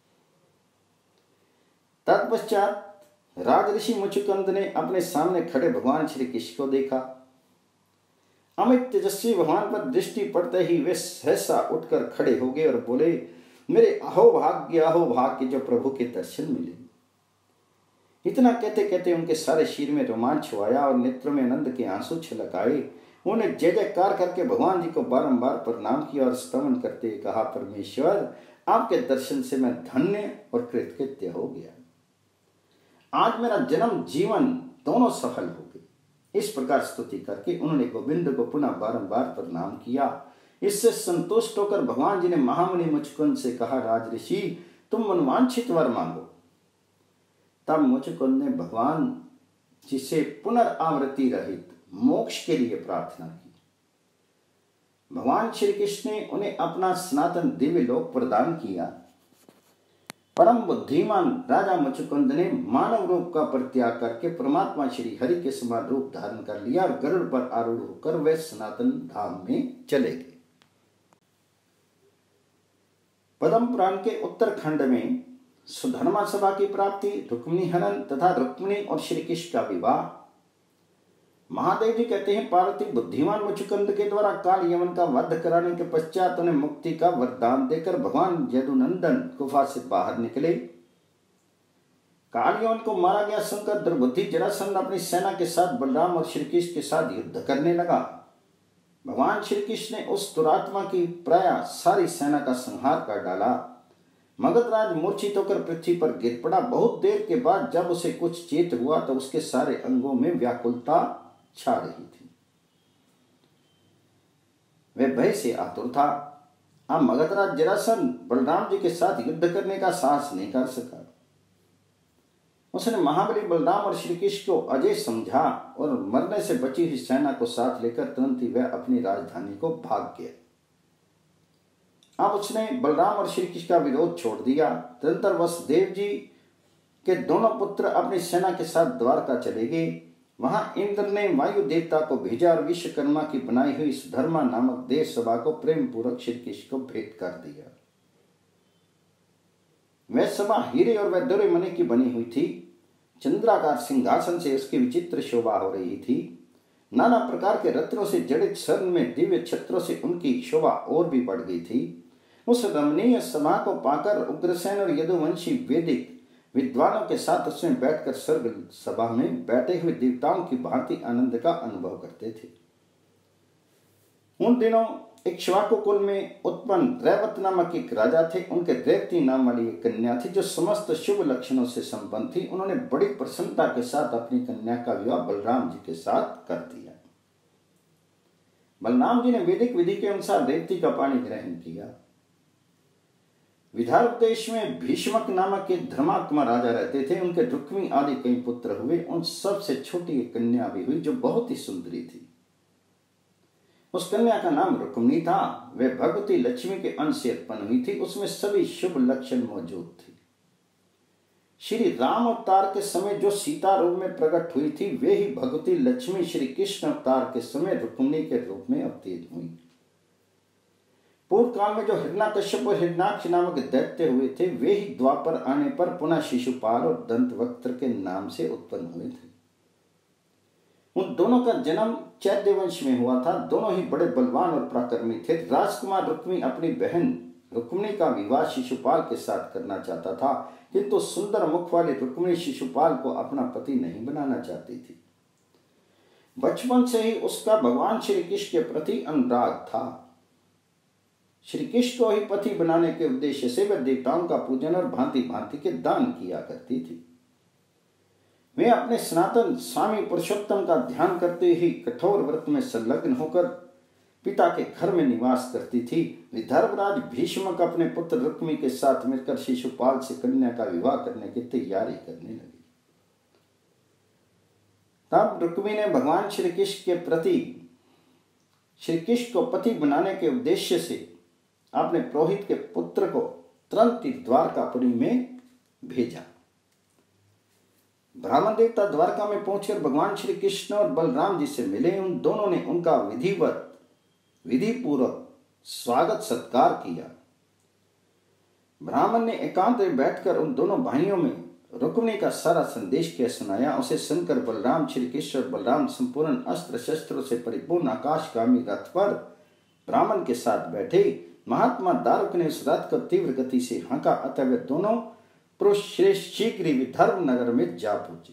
Speaker 1: तत्पश्चात राजऋषि मुचकुंद ने अपने सामने खड़े भगवान श्री कृष्ण को देखा। अमित तेजस्वी भगवान पर दृष्टि पड़ते ही वे सहसा उठकर खड़े हो गए और बोले, मेरे अहो भाग्य अहो भाग्य जो प्रभु के दर्शन मिले। इतना कहते कहते उनके सारे शरीर में रोमांच आया और नेत्रों में आनंद के आंसू छलक आए। उन्हें जय जयकार करके भगवान जी को बारंबार प्रणाम किया और स्तवन करते कहा, परमेश्वर आपके दर्शन से मैं धन्य और कृतकृत्य हो गया। आज मेरा जन्म जीवन दोनों सफल हो गए। इस प्रकार स्तुति करके उन्होंने गोविंद को पुनः बारंबार प्रणाम किया। इससे संतुष्ट होकर भगवान जी ने महामुनि मुचकुंद से कहा, राजऋषि तुम मनवांछित वर मांगो। तब मुचकुंद ने भगवान जी से पुनरावृत्ति रहित मोक्ष के लिए प्रार्थना की। भगवान श्री कृष्ण ने उन्हें अपना सनातन दिव्य लोक प्रदान किया। परम बुद्धिमान राजा मुचकुंद ने मानव रूप का परित्याग करके परमात्मा श्री हरि के समान रूप धारण कर लिया और गरुड़ पर आरूढ़ होकर वे सनातन धाम में चले गए। पद्म पुराण के उत्तरखंड में सुधर्मा सभा की प्राप्ति, रुक्मिणी हरण तथा रुक्मिणी और श्री कृष्ण का विवाह। महादेव जी कहते हैं, पार्वती बुद्धिमान मुचकुंद के द्वारा काल यवन का वध कराने के पश्चात उन्हें मुक्ति का वरदान देकर भगवान यदुनंदन गुफा से बाहर निकले। काल यवन को मारा गया सुनकर दुर्बुद्धि जरासंध अपनी सेना के साथ बलराम और श्री कृष्ण के साथ युद्ध करने लगा। भगवान श्री कृष्ण ने उस दुरात्मा की प्राय सारी सेना का संहार कर डाला। मगधराज मूर्छित होकर पृथ्वी पर गिर पड़ा। बहुत देर के बाद जब उसे कुछ चेत हुआ तो उसके सारे अंगों में व्याकुलता छा रही थी। वह भय से आतुर था। अब मगधराज जरासंध बलराम जी के साथ युद्ध करने का साहस नहीं कर सका। उसने महाबली बलराम और श्री कृष्ण को अजय समझा और मरने से बची हुई सेना को साथ लेकर तुरंत ही वह अपनी राजधानी को भाग गया। अब उसने बलराम और श्री कृष्ण का विरोध छोड़ दिया। तदंतर वसुदेव जी के दोनों पुत्र अपनी सेना के साथ द्वारका चले गए। वहां इंद्र ने वायु देवता को भेजा और विश्वकर्मा की बनाई हुई सुधर्मा नामक देव सभा को प्रेम पूर्वक श्री कृष्ण को भेंट कर दिया। वह सभा हीरे और वैदुर्य मणि की बनी हुई थी। चंद्राकार सिंहासन से उसकी विचित्र शोभा हो रही थी। नाना प्रकार के रत्नों से जड़ित स्वर्ण में दिव्य छत्रों से उनकी शोभा और भी बढ़ गई थी। उस रमणीय सभा को पाकर उग्रसेन और यदुवंशी वैदिक विद्वानों के साथ उसमें बैठकर स्वर्ग सभा में बैठे हुए देवताओं की भांति आनंद का अनुभव करते थे। उन दिनों इक्ष्वाकु कुल में उत्पन्न रैवत नामक एक राजा थे। उनके रेवती नाम वाली एक कन्या थी जो समस्त शुभ लक्षणों से संपन्न थी। उन्होंने बड़ी प्रसन्नता के साथ अपनी कन्या का विवाह बलराम जी के साथ कर दिया। बलराम जी ने वैदिक विधि के अनुसार रेवती का पानी ग्रहण किया। विदर्भ देश में भीष्मक नामक एक धर्मात्मा राजा रहते थे। उनके रुक्मी आदि कई पुत्र हुए। उन सबसे छोटी एक कन्या भी हुई जो बहुत ही सुंदरी थी। उस कन्या का नाम रुक्मिणी था। वह भगवती लक्ष्मी के अंश से उत्पन्न हुई थी। उसमें सभी शुभ लक्षण मौजूद थे। श्री राम अवतार के समय जो सीता रूप में प्रकट हुई थी, वे ही भगवती लक्ष्मी श्री कृष्ण अवतार के समय रुक्मिणी के रूप में अवतीर्ण हुई। पूर्व काल में जो हिरण्याकश्यप और हिरण्याक्ष नामक दैत्य हुए थे, वे ही द्वापर आने पर पुनः शिशुपाल और दंतवक्त्र के नाम से उत्पन्न हुए थे। उन दोनों का जन्म चैत्य वंश में हुआ था। दोनों ही बड़े बलवान और पराक्रमी थे। राजकुमार रुक्मी अपनी बहन रुक्मिणी का विवाह शिशुपाल के साथ करना चाहता था, किंतु सुंदर मुख वाली रुक्मिणी शिशुपाल को अपना पति नहीं बनाना चाहती थी। बचपन से ही उसका भगवान श्री कृष्ण के प्रति अनुराग था। श्री कृष्ण को ही पति बनाने के उद्देश्य से वह देवताओं का पूजन और भांति भांति के दान किया करती थी। वे अपने सनातन स्वामी पुरुषोत्तम का ध्यान करते ही कठोर व्रत में संलग्न होकर पिता के घर में निवास करती थी। विदर्भराज भीष्मक अपने पुत्र रुक्मी के साथ मिलकर शिशुपाल से कन्या का विवाह करने की तैयारी करने लगे। तब रुक्मी ने भगवान श्री कृष्ण के प्रति श्री कृष्ण को पति बनाने के उद्देश्य से अपने पुरोहित के पुत्र को तुरंत ही द्वारकापुरी में भेजा। ब्राह्मण देवता द्वारका में पहुंचकर भगवान श्री कृष्ण और बलराम जी से मिले। उन दोनों ने उनका विधिवत विधि पूर्वक स्वागत सत्कार किया। ब्राह्मण ने एकांत में बैठकर उन दोनों भाइयों में रुक्मिणी का सारा संदेश क्या सुनाया। उसे सुनकर बलराम श्री कृष्ण और बलराम संपूर्ण अस्त्र शस्त्रों से परिपूर्ण आकाशगामी रथ पर ब्राह्मण के साथ बैठे। महात्मा दारुक ने उस रथ को तीव्र गति से हाँका, अतः वे दोनों पुरुष श्रेष्ठ शीघ्र ही विदर्भ नगर में जा पहुंचे।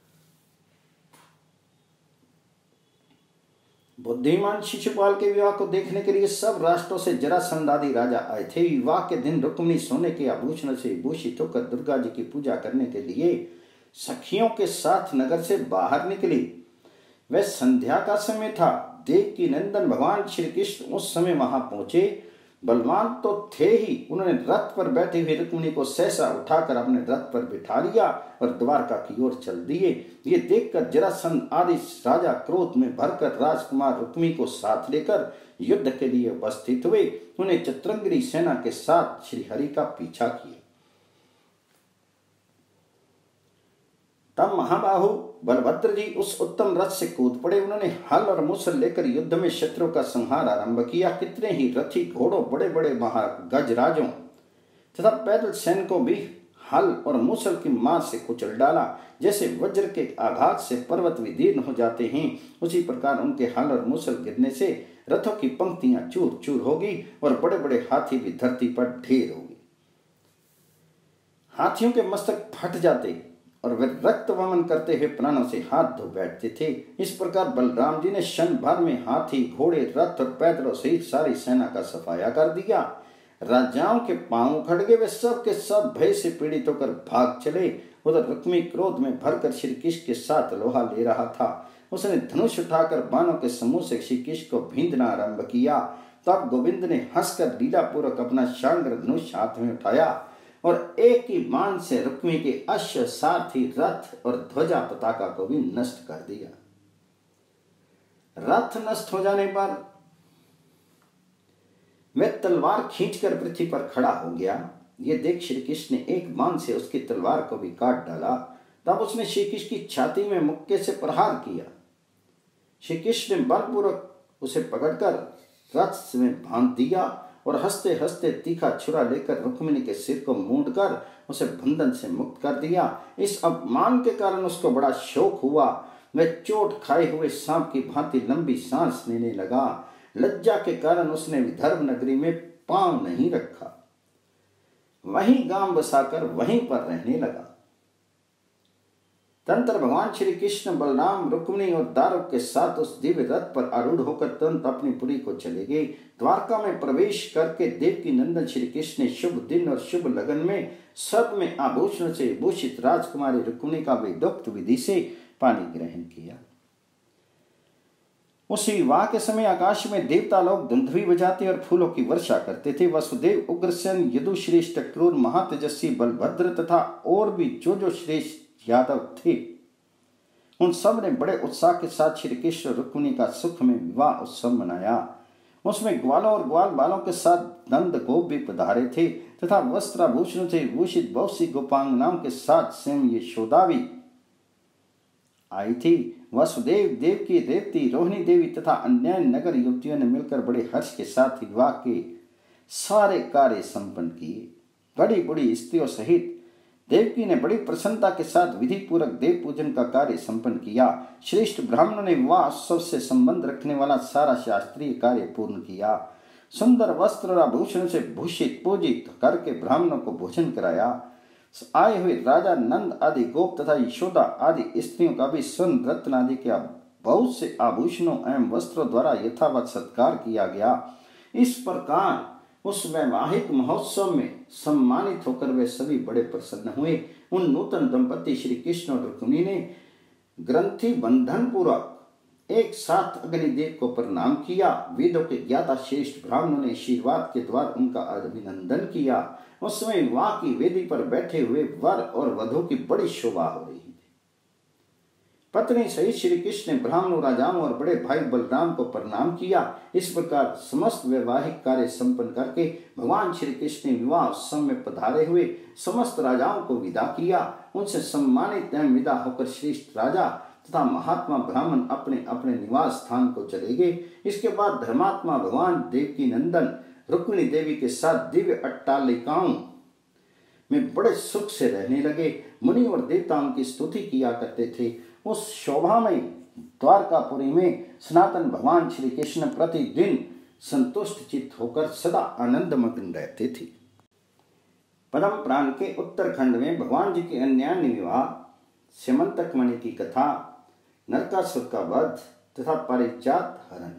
Speaker 1: बुद्धिमान शिशुपाल के विवाह को देखने के लिए सब राष्ट्रों से जरासंध आदि राजा आए थे। विवाह के दिन रुक्मिणी सोने के आभूषण से विभूषित होकर दुर्गा जी की पूजा करने के लिए सखियों के साथ नगर से बाहर निकली। वह संध्या का समय था। देव की नंदन भगवान श्री कृष्ण उस समय वहां पहुंचे। बलवान तो थे ही, उन्होंने रथ पर बैठी हुई रुक्मिणी को सहसा उठाकर अपने रथ पर बिठा लिया और द्वारका की ओर चल दिए। ये देखकर जरासंध आदि राजा क्रोध में भरकर राजकुमार रुक्मी को साथ लेकर युद्ध के लिए उपस्थित हुए। उन्हें चतुरंगी सेना के साथ श्री हरि का पीछा किया। तब महाबाहु बलभद्र जी उस उत्तम रथ से कूद पड़े। उन्होंने हल और मुसल लेकर युद्ध में शत्रु का संहार आरंभ किया। कितने ही रथी घोड़ों, बड़े बड़े महागजराजों तथा पैदल सैनिकों भी हल और मुसल की मार से कुचल डाला। जैसे वज्र के आघात से पर्वत विदीर्ण हो जाते हैं, उसी प्रकार उनके हल और मुसल गिरने से रथों की पंक्तियां चूर चूर होगी और बड़े बड़े हाथी भी धरती पर ढेर होगी। हाथियों के मस्तक फट जाते और वे रक्त वमन करते हुए प्राणों से हाथ धो बैठते थे। इस प्रकार बलराम जी ने क्षण भर में हाथी, घोड़े, रथ और पैदलों सहित सारी सेना का सफाया कर दिया। राजाओं के पांव उखड़ गए। वे सब के सब भय से पीड़ित होकर भाग चले। उधर रुक्मी क्रोध में भरकर श्री कृष्ण के साथ लोहा ले रहा था। उसने धनुष उठाकर बाणों के समूह से श्री कृष्ण को भींदना आरंभ किया। तब गोविंद ने हंसकर लीलापूर्वक अपना शांग्र धनुष हाथ में उठाया और एक ही बाण से रुक्मी के अश्व, सारथी, रथ और ध्वजा पताका को भी नष्ट कर दिया। रथ नष्ट हो जाने पर वह तलवार खींचकर पृथ्वी पर खड़ा हो गया। ये देख श्री कृष्ण ने एक बाण से उसकी तलवार को भी काट डाला। तब उसने श्री कृष्ण की छाती में मुक्के से प्रहार किया। श्री कृष्ण ने बलपूर्वक उसे पकड़कर रथ में बांध दिया और हंसते हंसते तीखा छुरा लेकर रुक्मिणी के सिर को मूंदकर उसे बंधन से मुक्त कर दिया। इस अपमान के कारण उसको बड़ा शोक हुआ। वह चोट खाए हुए सांप की भांति लंबी सांस लेने लगा। लज्जा के कारण उसने विदर्भ नगरी में पांव नहीं रखा, वहीं गांव बसाकर वहीं पर रहने लगा। तंत्र भगवान श्री कृष्ण बलराम, रुक्मिणी और दारुक के साथ उस दिव्य रथ पर आरूढ़ होकर तुरंत अपनी पुरी को चले गए। द्वारका में प्रवेश करके देवकी नंदन श्री कृष्ण ने शुभ दिन और शुभ लगन में सब में आभूषण से भूषित राजकुमारी रुक्मिणी का वेदोक्त विधि से पानी ग्रहण किया। उस विवाह के समय आकाश में देवता लोग धुंधवी बजाते और फूलों की वर्षा करते थे। वसुदेव, उग्रसेन, यदुश्रेष्ठ, क्रूर, महातेजस्वी, बलभद्र तथा और भी जो जो श्रेष्ठ यादव थे, उन सब ने बड़े उत्साह के साथ श्री कृष्ण रुक्मिणी का सुख में विवाह उत्सव मनाया। उसमें ग्वालों और ग्वाल बालों के साथ नंद गोप भी पधारे थे तथा वस्त्राभूषण से भूषित बहुत सी गोपांगनाओं के साथ स्वयं यशोदा भी आई थी। वसुदेव देव की रेवती, रोहिणी देवी तथा अन्य नगर युवतियों ने मिलकर बड़े हर्ष के साथ विवाह के सारे कार्य संपन्न किए। बड़ी बड़ी स्त्रियों सहित देवकी ने बड़ी प्रसन्नता के साथ विधि पूर्वक देव पूजन का कार्य संपन्न किया। श्रेष्ठ ब्राह्मणों ने विवाह उत्सव से संबंध रखने वाला सारा शास्त्रीय कार्य पूर्ण किया। सुंदर वस्त्र और आभूषण से भूषित पूजित करके ब्राह्मणों को भोजन कराया। आए हुए राजा नंद आदि गोप तथा यशोदा आदि स्त्रियों का भी स्वर्ण रत्न आदि के बहुत से आभूषणों एवं वस्त्रों द्वारा यथावत सत्कार किया गया। इस प्रकार उस वैवाहिक महोत्सव में सम्मानित होकर वे सभी बड़े प्रसन्न हुए। उन नूतन दंपति श्री कृष्ण और रुक्मिणी ने ग्रंथि बंधन पूर्वक एक साथ अग्निदेव को प्रणाम किया। वेदों के ज्ञाता श्रेष्ठ ब्राह्मणों ने आशीर्वाद के द्वारा उनका अभिनंदन किया। उस समय विवाह की वेदी पर बैठे हुए वर और वधू की बड़ी शोभा हो रही थी। पत्नी सहित श्री कृष्ण ने ब्राह्मणों, राजाओं और बड़े भाई बलराम को प्रणाम किया। इस प्रकार समस्त वैवाहिक कार्य संपन्न करके भगवान श्री कृष्ण ने विवाह उत्सव में पधारे हुए समस्त राजाओं को विदा किया। उनसे सम्मानित एवं विदा होकर श्रेष्ठ राजा तथा महात्मा ब्राह्मण अपने अपने निवास स्थान को चले गए। इसके बाद धर्मात्मा भगवान देवकी नंदन रुक्मिणी देवी के साथ दिव्य अट्टालिकाओं में बड़े सुख से रहने लगे। मुनि और देवताओं की स्तुति किया करते थे। उस शोभामय द्वारकापुरी में सनातन भगवान श्री कृष्ण प्रतिदिन संतुष्ट चित्त होकर सदा आनंदमग्न रहते थे। पद्म पुराण के उत्तरखंड में भगवान जी के अन्यान्य विवाह, स्यमंतक मणि की कथा, नरकासुर का वध तथा पारिजात हरण।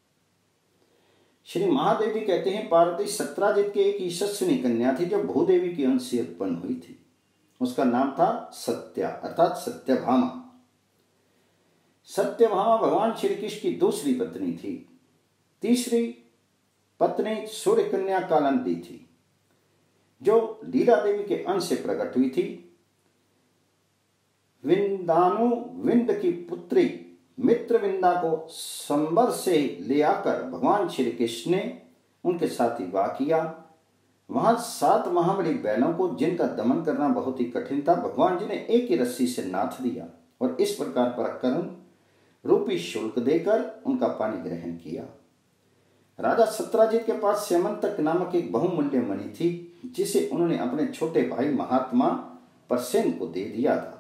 Speaker 1: श्री महादेव जी कहते हैं, पार्वती सत्राजित के एक यशस्विनी कन्या थी जो भूदेवी की अंश से उत्पन्न हुई थी। उसका नाम था सत्या अर्थात सत्यभामा। सत्यभामा भगवान श्री कृष्ण की दूसरी पत्नी थी। तीसरी पत्नी सूर्य कन्या कालंदी थी जो लीला देवी के अंश से प्रकट हुई थी। विंदानु विंद की पुत्री मित्रविंदा को संबर से ले आकर भगवान श्री कृष्ण ने उनके साथ विवाह किया। वहां सात महाबली बैलों को जिनका दमन करना बहुत ही कठिन था, भगवान जी ने एक ही रस्सी से नाथ दिया और इस प्रकार पराक्रम रूपी शुल्क देकर उनका पानी ग्रहण किया। राजा सत्राजित के पास स्यमंतक नामक एक बहुमूल्य मणि थी जिसे उन्होंने अपने छोटे भाई महात्मा परसेन को दे दिया था।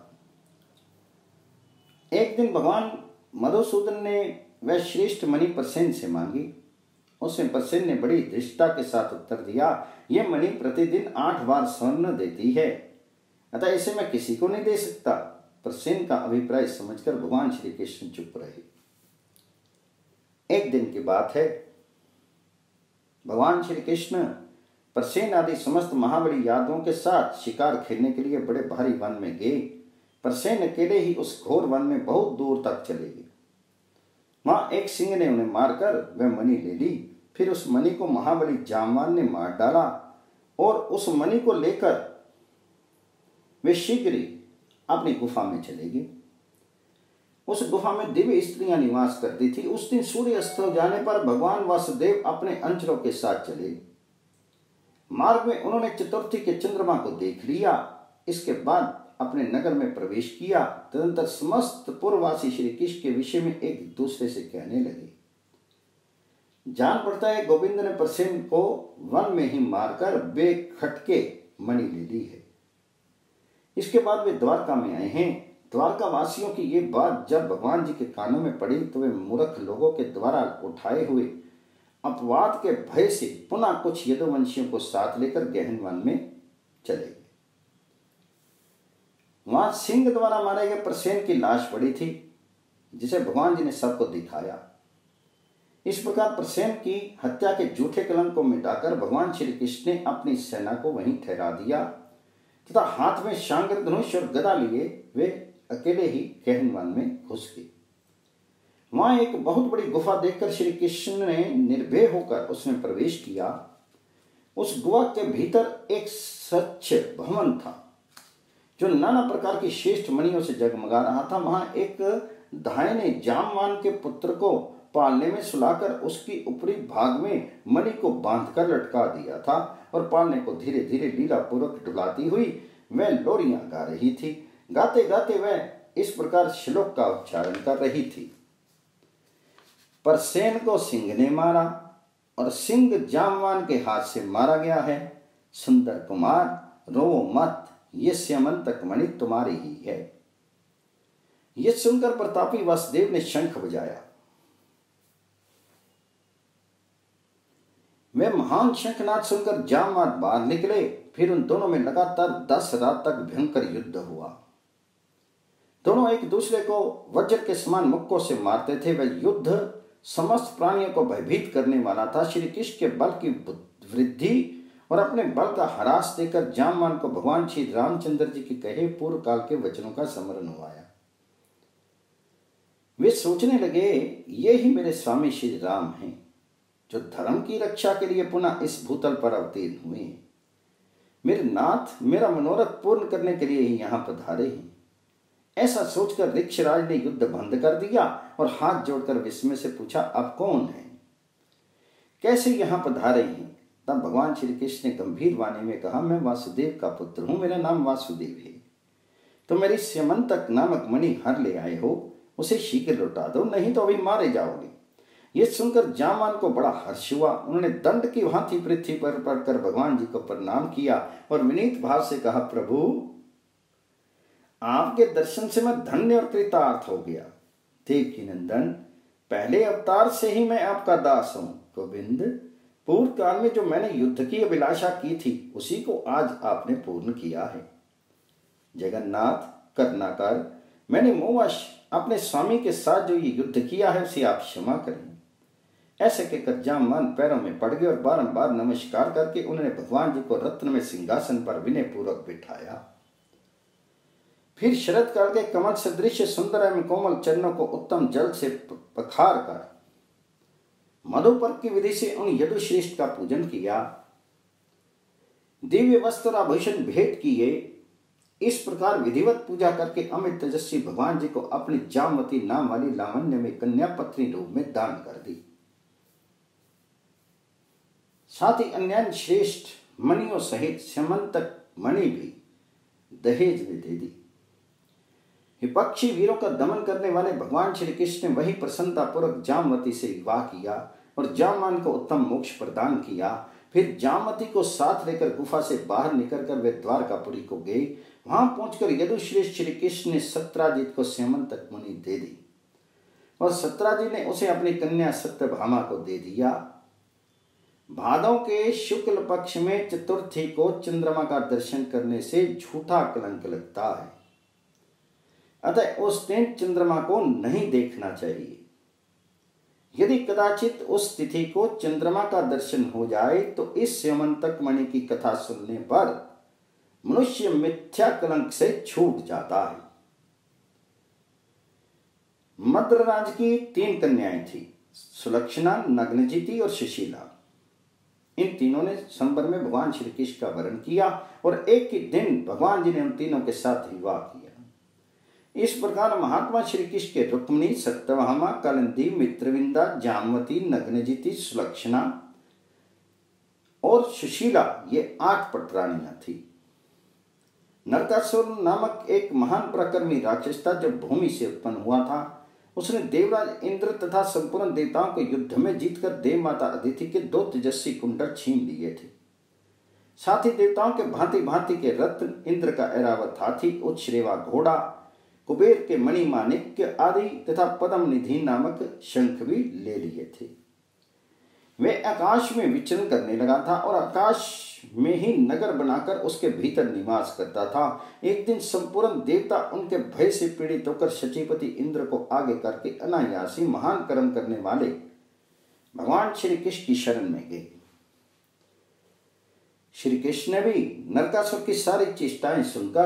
Speaker 1: एक दिन भगवान मधुसूदन ने वह श्रेष्ठ मणि परसेन से मांगी। उसमें परसेन ने बड़ी धृष्टता के साथ उत्तर दिया, यह मणि प्रतिदिन आठ बार स्वर्ण देती है, अतः इसे मैं किसी को नहीं दे सकता। परसेन का अभिप्राय समझकर भगवान श्री कृष्ण चुप रहे। एक दिन की बात है, भगवान श्री कृष्ण परसेन आदि समस्त महाबली यादवों के साथ शिकार खेलने के लिए बड़े भारी वन में गए। परसेन अकेले ही उस घोर वन में बहुत दूर तक चले गए। वहां एक सिंह ने उन्हें मारकर वह मणि ले ली। फिर उस मणि को महाबली जामवान ने मार डाला और उस मणि को लेकर वे शीघ्र ही अपनी गुफा में चले गए। उस गुफा में दिव्य स्त्रियां निवास करती थी। उस दिन सूर्य अस्त हो जाने पर भगवान वासुदेव अपने अंचलों के साथ चले। मार्ग में उन्होंने चतुर्थी के चंद्रमा को देख लिया। इसके बाद अपने नगर में प्रवेश किया। तदंतर समस्त पूर्ववासी श्री कृष्ण के विषय में एक दूसरे से कहने लगे। जान पड़ता है गोविंद ने परसेन को वन में ही मारकर बेखटके मणि ले ली है। इसके बाद वे द्वारका में आए हैं। द्वारका वासियों की ये बात जब भगवान जी के कानों में पड़ी तो वे मूर्ख लोगों के द्वारा उठाए हुए अपवाद के भय से पुनः कुछ यदुवंशियों को साथ लेकर गहन वन में चले गए। वहां सिंह द्वारा मारे गए परसेन की लाश पड़ी थी जिसे भगवान जी ने सबको दिखाया। इस प्रकार परसेन की हत्या के झूठे कलंक को मिटाकर भगवान श्री कृष्ण ने अपनी सेना को वहीं ठहरा दिया तथा हाथ में शांगर धनुष और गदा लिए वे अकेले ही गहन वन में घुस गए। वहां एक बहुत बड़ी गुफा देखकर श्री कृष्ण ने निर्भय होकर उसमें प्रवेश किया। उस गुफा के भीतर एक स्वच्छ भवन था जो नाना प्रकार की श्रेष्ठ मणियों से जगमगा रहा था। वहां एक धाय ने जामवान के पुत्र को पालने में सुलाकर उसकी ऊपरी भाग में मणि को बांधकर लटका दिया था और पालने को धीरे धीरे लीला पूर्वक डुलाती हुई वह लोरियां गा रही थी। गाते गाते वह इस प्रकार श्लोक का उच्चारण कर रही थी। पर सेन को सिंह ने मारा और सिंह जामवान के हाथ से मारा गया है। सुंदर कुमार रोवो मत, ये स्यमंतक मणि तुम्हारी ही है। यह सुनकर प्रतापी वासुदेव ने शंख बजाया। वे महान शंखनाद सुनकर जामवान बाहर निकले। फिर उन दोनों में लगातार दस रात तक भयंकर युद्ध हुआ। दोनों एक दूसरे को वज्र के समान मुक्कों से मारते थे। वह युद्ध समस्त प्राणियों को भयभीत करने वाला था। श्री कृष्ण के बल की वृद्धि और अपने बल का ह्रास देकर जामवान को भगवान श्री रामचंद्र जी के कहे पूर्व काल के वचनों का स्मरण हुआया। वे सोचने लगे, ये ही मेरे स्वामी श्री राम हैं, जो धर्म की रक्षा के लिए पुनः इस भूतल पर अवतीर्ण हुए हैं। मेरे नाथ मेरा मनोरथ पूर्ण करने के लिए ही यहाँ पधारे हैं। ऐसा सोचकर ऋक्षराज ने युद्ध बंद कर दिया और हाथ जोड़कर विस्मय से पूछा, आप कौन हैं, कैसे यहाँ पधारे हैं? तब भगवान श्री कृष्ण ने गंभीर वाणी में कहा, मैं वासुदेव का पुत्र हूं, मेरा नाम वासुदेव है। तो मेरी स्यमंतक नामक मणि हर ले आए हो, उसे शीघ्र लौटा दो, नहीं तो अभी मारे जाओगे। ये सुनकर जामवान को बड़ा हर्ष हुआ। उन्होंने दंड की भांति पृथ्वी पर पड़कर भगवान जी को प्रणाम किया और विनीत भाव से कहा, प्रभु आपके दर्शन से मैं धन्य और कृतार्थ हो गया। देवकी नंदन, पहले अवतार से ही मैं आपका दास हूं। गोविंद, पूर्व काल में जो मैंने युद्ध की अभिलाषा की थी उसी को आज आपने पूर्ण किया है। जगन्नाथ करुणाकर, मैंने मोहवश अपने स्वामी के साथ जो ये युद्ध किया है उसे आप क्षमा करें। ऐसे कहकर जामवान पैरों में पड़ गए और बारंबार नमस्कार करके उन्होंने भगवान जी को रत्न में सिंहासन पर विनय पूर्वक बिठाया। फिर शरद काल के कमल सदृश सुंदर एवं कोमल चरणों को उत्तम जल से पखार कर मधुपर्क की विधि से उन यदुश्रेष्ठ का पूजन किया। दिव्य वस्त्र आभूषण भेंट किए। इस प्रकार विधिवत पूजा करके अमित तेजस्वी भगवान जी को अपनी जामवती नाम वाली लावण्य में कन्या पत्नी रूप में दान कर दी। साथ ही अन्य श्रेष्ठ मणियों सहित स्यमंतक मणि भी दहेज में दे दी। विपक्षी वीरों का दमन करने वाले भगवान श्री कृष्ण ने वही प्रसन्नता पूर्वक जामवती से विवाह किया और जामवान को उत्तम मोक्ष प्रदान किया। फिर जामवती को साथ लेकर गुफा से बाहर निकलकर वे द्वारकापुरी को गए। वहां पहुंचकर यदुश्रेष्ठ श्री कृष्ण ने सत्राजित को स्यमंतक मणि दे दी और सत्राजित ने उसे अपनी कन्या सत्यभामा को दे दिया। भादों के शुक्ल पक्ष में चतुर्थी को चंद्रमा का दर्शन करने से झूठा कलंक लगता है, अतः उस दिन चंद्रमा को नहीं देखना चाहिए। यदि कदाचित उस तिथि को चंद्रमा का दर्शन हो जाए तो इस स्यमंतक मणि की कथा सुनने पर मनुष्य मिथ्या कलंक से छूट जाता है। मद्रराज की तीन कन्याएं थी, सुलक्षणा, नग्नजिति और सुशीला। इन तीनों ने संबर में भगवान श्री कृष्ण का वरण किया और एक ही दिन भगवान जी ने उन तीनों के साथ विवाह किया। इस प्रकार महात्मा श्री कृष्ण के रुक्मिणी, सत्यभामा, कलिंदी, मित्रविंदा, जामवती, नग्नजिति, सुलक्षणा और सुशीला ये आठ पटरानियां थी। नरकासुर नामक एक महान प्रकर्मी राक्षस था जो भूमि से उत्पन्न हुआ था। उसने देवराज इंद्र तथा संपूर्ण देवताओं को युद्ध में जीतकर देव माता अदिति के दो तेजस्वी कुंडल छीन लिए थे। साथ ही देवताओं के भांति भांति के रत्न, इंद्र का ऐरावत हाथी, उच्छ्रेवा घोड़ा, कुबेर के मणिमाणिक्य आदि तथा पद्म निधि नामक शंख भी ले लिए थे। वे आकाश में विचरण करने लगा था और आकाश में ही नगर बनाकर उसके भीतर निवास करता था। एक दिन संपूर्ण देवता उनके भय से पीड़ित होकर शचीपति इंद्र को आगे करके अनायासी महान कर्म करने वाले भगवान श्री कृष्ण की शरण में गए। श्री कृष्ण ने भी नरकासुर की सारी चेष्टाएं सुनकर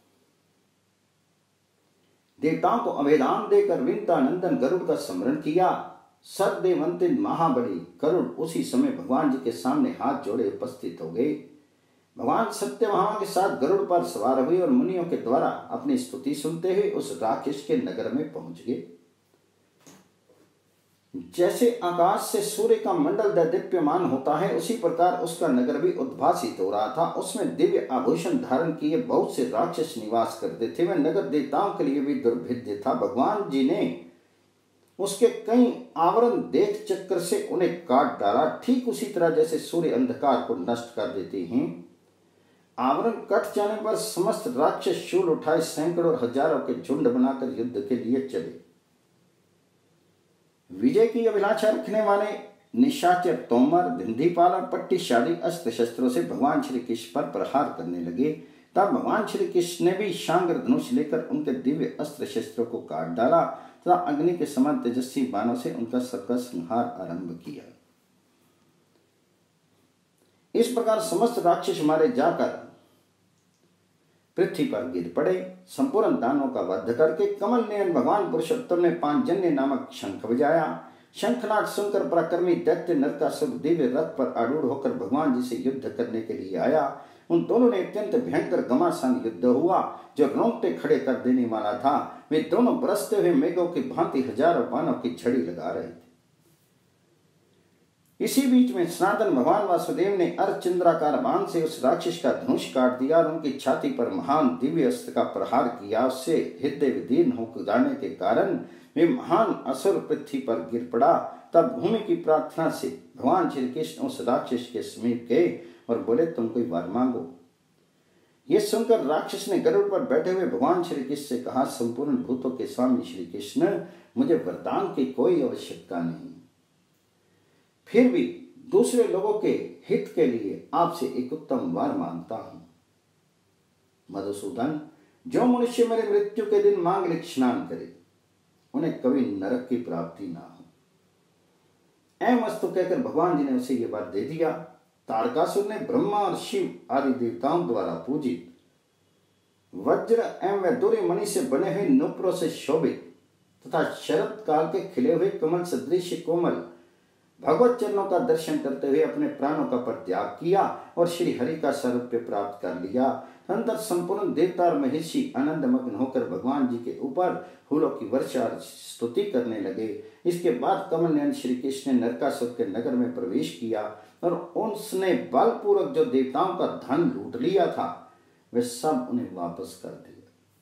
Speaker 1: देवताओं को अभेदान देकर विंता नंदन गरुड़ का स्मरण किया। सर्वदेवंतिन महाबली गरुड़ उसी समय भगवान जी के सामने हाथ जोड़े उपस्थित हो गए। भगवान सत्यभामा के साथ गरुड़ पर सवार हुए और मुनियों के द्वारा अपनी स्तुति सुनते हुए उस राक्षस के नगर में पहुंच गए। जैसे आकाश से सूर्य का मंडल दैदीप्यमान होता है, उसी प्रकार उसका नगर भी उद्भासित हो रहा था। उसमें दिव्य आभूषण धारण किए बहुत से राक्षस निवास करते थे। वह नगर देवताओं के लिए भी दुर्भेद्य था। भगवान जी ने उसके कई आवरण देख चक्कर से उन्हें काट डाला, ठीक उसी तरह जैसे सूर्य अंधकार को नष्ट कर देते हैं। आवरण कट जाने पर समस्त राक्षस शूल उठाए सैकड़ों हजारों के झुंड बनाकर युद्ध के लिए चले। विजय की अभिलाषा रखने वाले निशाचर तोमर, धिंधीपाल और पट्टीशाली अस्त्र शस्त्रों से भगवान श्री कृष्ण पर प्रहार करने लगे। तब भगवान श्री कृष्ण ने भी शांगर धनुष लेकर उनके दिव्य अस्त्र शस्त्रों को काट डाला तथा अग्नि के समान तेजस्वी बाणों से उनका सबका संहार आरंभ किया। इस प्रकार समस्त राक्षस मारे जाकर पृथ्वी पर गिर पड़े। संपूर्ण दानों का वध करके कमल नयन भगवान पुरुषोत्तम ने पांचजन्य नामक शंख बजाया। शंखनाद सुनकर पराक्रमी दैत्य नरकासुर दिव्य रथ पर आरूढ़ होकर भगवान जी से युद्ध करने के लिए आया। उन दोनों ने अत्यंत भयंकर घमासान युद्ध हुआ जो रोंगटे खड़े कर देने वाला था। वे दोनों बरसते हुए मेघों की भांति हजारों बाणों की झड़ी लगा रहे थे। इसी बीच में सनातन भगवान वासुदेव ने अर्धचंद्राकार बाण से उस राक्षस का धनुष काट दिया और उनकी छाती पर महान दिव्य अस्त्र का प्रहार किया। उससे हृदय विदीर्ण हो जाने के कारण वे महान असुर पृथ्वी पर गिर पड़ा। तब भूमि की प्रार्थना से भगवान श्री कृष्ण उस राक्षस के समीप गए और बोले, तुम कोई वर मांगो। ये सुनकर राक्षस ने गरुड़ पर बैठे हुए भगवान श्री कृष्ण से कहा, संपूर्ण भूतों के स्वामी श्री कृष्ण, मुझे वरदान की कोई आवश्यकता नहीं, फिर भी दूसरे लोगों के हित के लिए आपसे एक उत्तम वर मांगता हूं। मधुसूदन, जो मनुष्य मेरे मृत्यु के दिन मांगलिक स्नान करे उन्हें कभी नरक की प्राप्ति ना हो। एवं वस्तु कहकर भगवान जी ने उसे यह वर दे दिया। तारकासुर ने ब्रह्मा और शिव आदि देवताओं द्वारा पूजित वज्र एवं वैदूर्य मणि से बने हुए नुपुरों से शोभित तथा शरद काल के खिले हुए कमल सदृश कोमल भगवत चरणों का दर्शन करते हुए अपने प्राणों का परित्याग किया और श्री हरि का सारूप्य प्राप्त कर लिया। अंतर संपूर्ण देवता और महर्षि आनंद मग्न होकर भगवान जी के ऊपर फूलों की वर्षा स्तुति करने लगे। इसके बाद कमल नयन श्री कृष्ण ने नरकासुर के नगर में प्रवेश किया और उसने बलपूर्वक जो देवताओं का धन लूट लिया था वे सब उन्हें वापस कर दिया।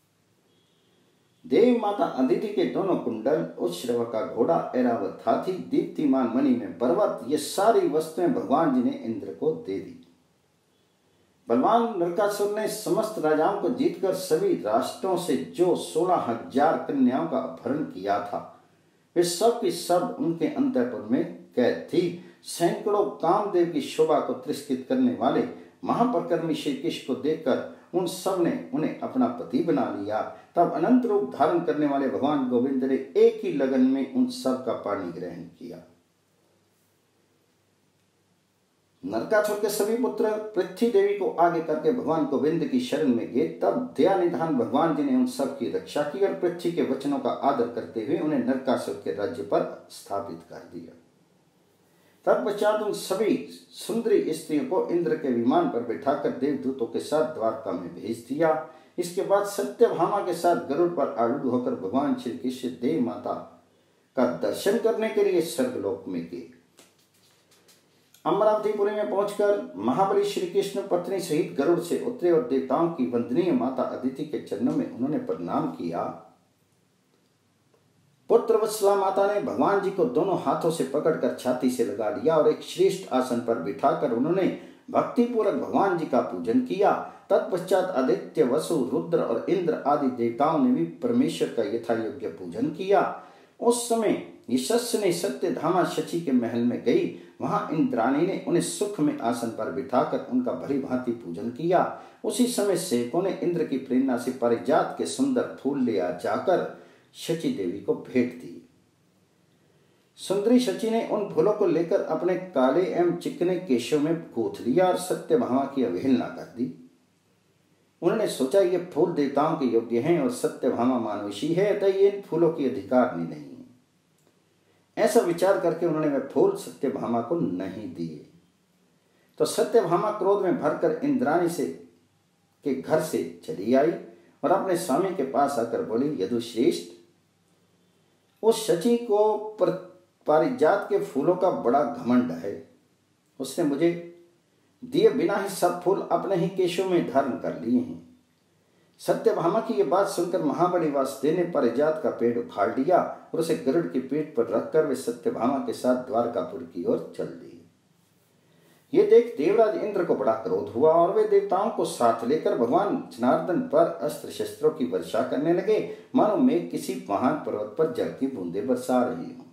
Speaker 1: देवी माता अदिति के दोनों कुंडल, उच्छ्रव का घोड़ा, ऐरावत हाथी, दीप्तिमान मणि में पर्वत, ये सारी वस्तुएं भगवान जी ने इंद्र को दे दी। बलवान नरकासुर ने समस्त राजाओं को जीतकर सभी राष्ट्रों से जो सोलह हजार कन्याओं का अपहरण किया था वे सब की सब उनके अंतःपुर में कैद थी। सैकड़ों कामदेव की शोभा को तिरस्कृत करने वाले महापराक्रमी श्री कृष्ण को देखकर उन सब ने उन्हें अपना पति बना लिया। तब अनंत रूप धारण करने वाले भगवान गोविंद ने एक ही लगन में उन सब का पानी ग्रहण किया। नरकासुर के सभी पुत्र पृथ्वी देवी को आगे करके भगवान गोविंद की शरण में गए। तब दयानिधान भगवान जी ने उन सब की रक्षा की और पृथ्वी के वचनों का आदर करते हुए उन्हें नरकासुर के राज्य पर स्थापित कर दिया। तत्पश्चात उन सभी सुंदरी स्त्रियों को इंद्र के विमान पर बैठाकर देवदूतों के साथ द्वारका में भेज दिया। इसके बाद सत्यभामा के साथ गरुड़ पर आरूढ़ होकर भगवान श्री कृष्ण देवी माता का दर्शन करने के लिए स्वर्गलोक में गए। अमरावतीपुरी में पहुंचकर महाबली श्री कृष्ण पत्नी सहित गरुड़ से उतरे और देवताओं की वंदनीय माता अदिति के चरणों में उन्होंने प्रणाम किया। पुत्र वत्सला माता ने भगवान जी को दोनों हाथों से पकड़कर छाती से लगा लिया और एक श्रेष्ठ आसन पर बिठाकर उन्होंने भक्ति पूर्वक भगवान जी का पूजन किया। तत्पश्चात आदित्य, वसु, रुद्र और इंद्र आदि देवताओं ने भी परमेश्वर का यथा योग्य पूजन किया। उस समय यशस्वी ने सत्यधामा शची के महल में गई। वहां इंद्राणी ने उन्हें सुख में आसन पर बिठाकर उनका भली भांति पूजन किया। उसी समय सेवकों ने इंद्र की प्रेरणा से पारिजात के सुंदर फूल ले आ जाकर शची देवी को भेंट दी। सुंदरी शची ने उन फूलों को लेकर अपने काले एवं चिकने केशों में गूंथ लिया और सत्यभामा की अवहेलना कर दी। उन्होंने सोचा ये फूल देवताओं के योग्य हैं और सत्यभामा मानुषी है, अतः ये इन फूलों की अधिकारनी नहीं है। ऐसा विचार करके उन्होंने वे फूल सत्यभामा को नहीं दिए। तो सत्यभामा क्रोध में भरकर इंद्राणी से के घर से चली आई और अपने स्वामी के पास आकर बोली, यदुश्रेष्ठ, उस शची को पारिजात के फूलों का बड़ा घमंड है। उसने मुझे दिए बिना ही सब फूल अपने ही केशों में धारण कर लिए हैं। सत्यभामा की यह बात सुनकर महाबली वासुदेव ने पारिजात का पेड़ उखाड़ लिया और उसे गरुड़ की पीठ पर रखकर वे सत्यभामा के साथ द्वारकापुर की ओर चल दिए। ये देख देवराज इंद्र को बड़ा क्रोध हुआ और वे देवताओं को साथ लेकर भगवान जनार्दन पर अस्त्र शस्त्रों की वर्षा करने लगे, मानो मेघ किसी महान पर्वत पर जल की बूंदें बरसा रही हों।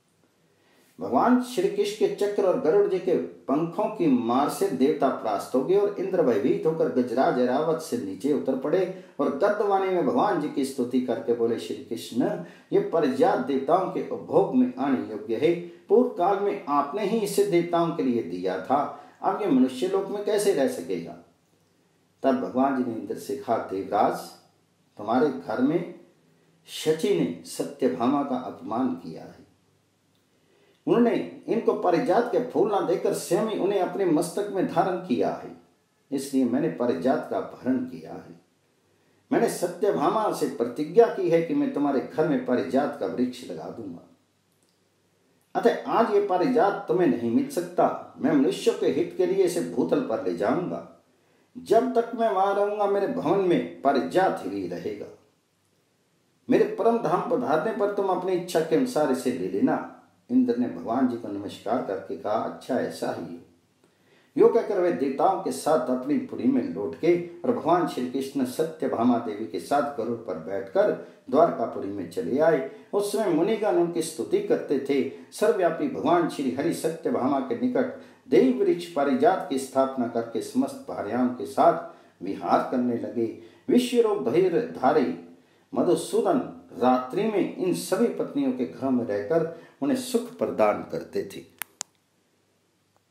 Speaker 1: भगवान श्री कृष्ण के चक्र और गरुड़ जी के पंखों की मार से देवता परास्त हो गए और इंद्र भयभीत होकर गजराज ऐरावत से नीचे उतर पड़े और गद्दवाणी में भगवान जी की स्तुति करके बोले, श्री कृष्ण, ये पारिजात देवताओं के उपभोग में आने योग्य है। पूर्व काल में आपने ही इसे देवताओं के लिए दिया था, अब ये मनुष्य लोक में कैसे रह सकेगा। तब भगवान जी ने इंद्र से कहा, देवराज, तुम्हारे घर में शची ने सत्यभामा का अपमान किया है। उन्होंने इनको पारिजात के फूल ना देकर स्वयं ही उन्हें अपने मस्तक में धारण किया है, इसलिए मैंने पारिजात का अपहरण किया है। मैंने सत्यभामा से प्रतिज्ञा की है कि मैं तुम्हारे घर में पारिजात का वृक्ष लगा दूंगा। अतः आज ये पारिजात तुम्हें नहीं मिल सकता। मैं मनुष्यों के हित के लिए इसे भूतल पर ले जाऊंगा। जब तक मैं वहां रहूंगा मेरे भवन में पारिजात ही रहेगा। मेरे परम धाम पधारने पर तुम अपनी इच्छा के अनुसार इसे ले लेना। इंद्र ने भगवान जी को नमस्कार करके कहा, अच्छा ऐसा ही है। यो कहकर वे देवताओं के साथ अपनी पुरी में लौट के और भगवान श्री कृष्ण सत्यभामा देवी के साथ गरुड़ पर बैठकर द्वारकापुरी में चले आए। उस समय मुनिगण उनकी स्तुति करते थे। सर्वव्यापी भगवान श्री हरि सत्यभामा के निकट देवी वृक्ष पारिजात की स्थापना करके समस्त भार्याओं के साथ विहार करने लगे। विश्वरूप धैर्य धारी मधुसूदन रात्रि में इन सभी पत्नियों के घर में रहकर उन्हें सुख प्रदान करते थे।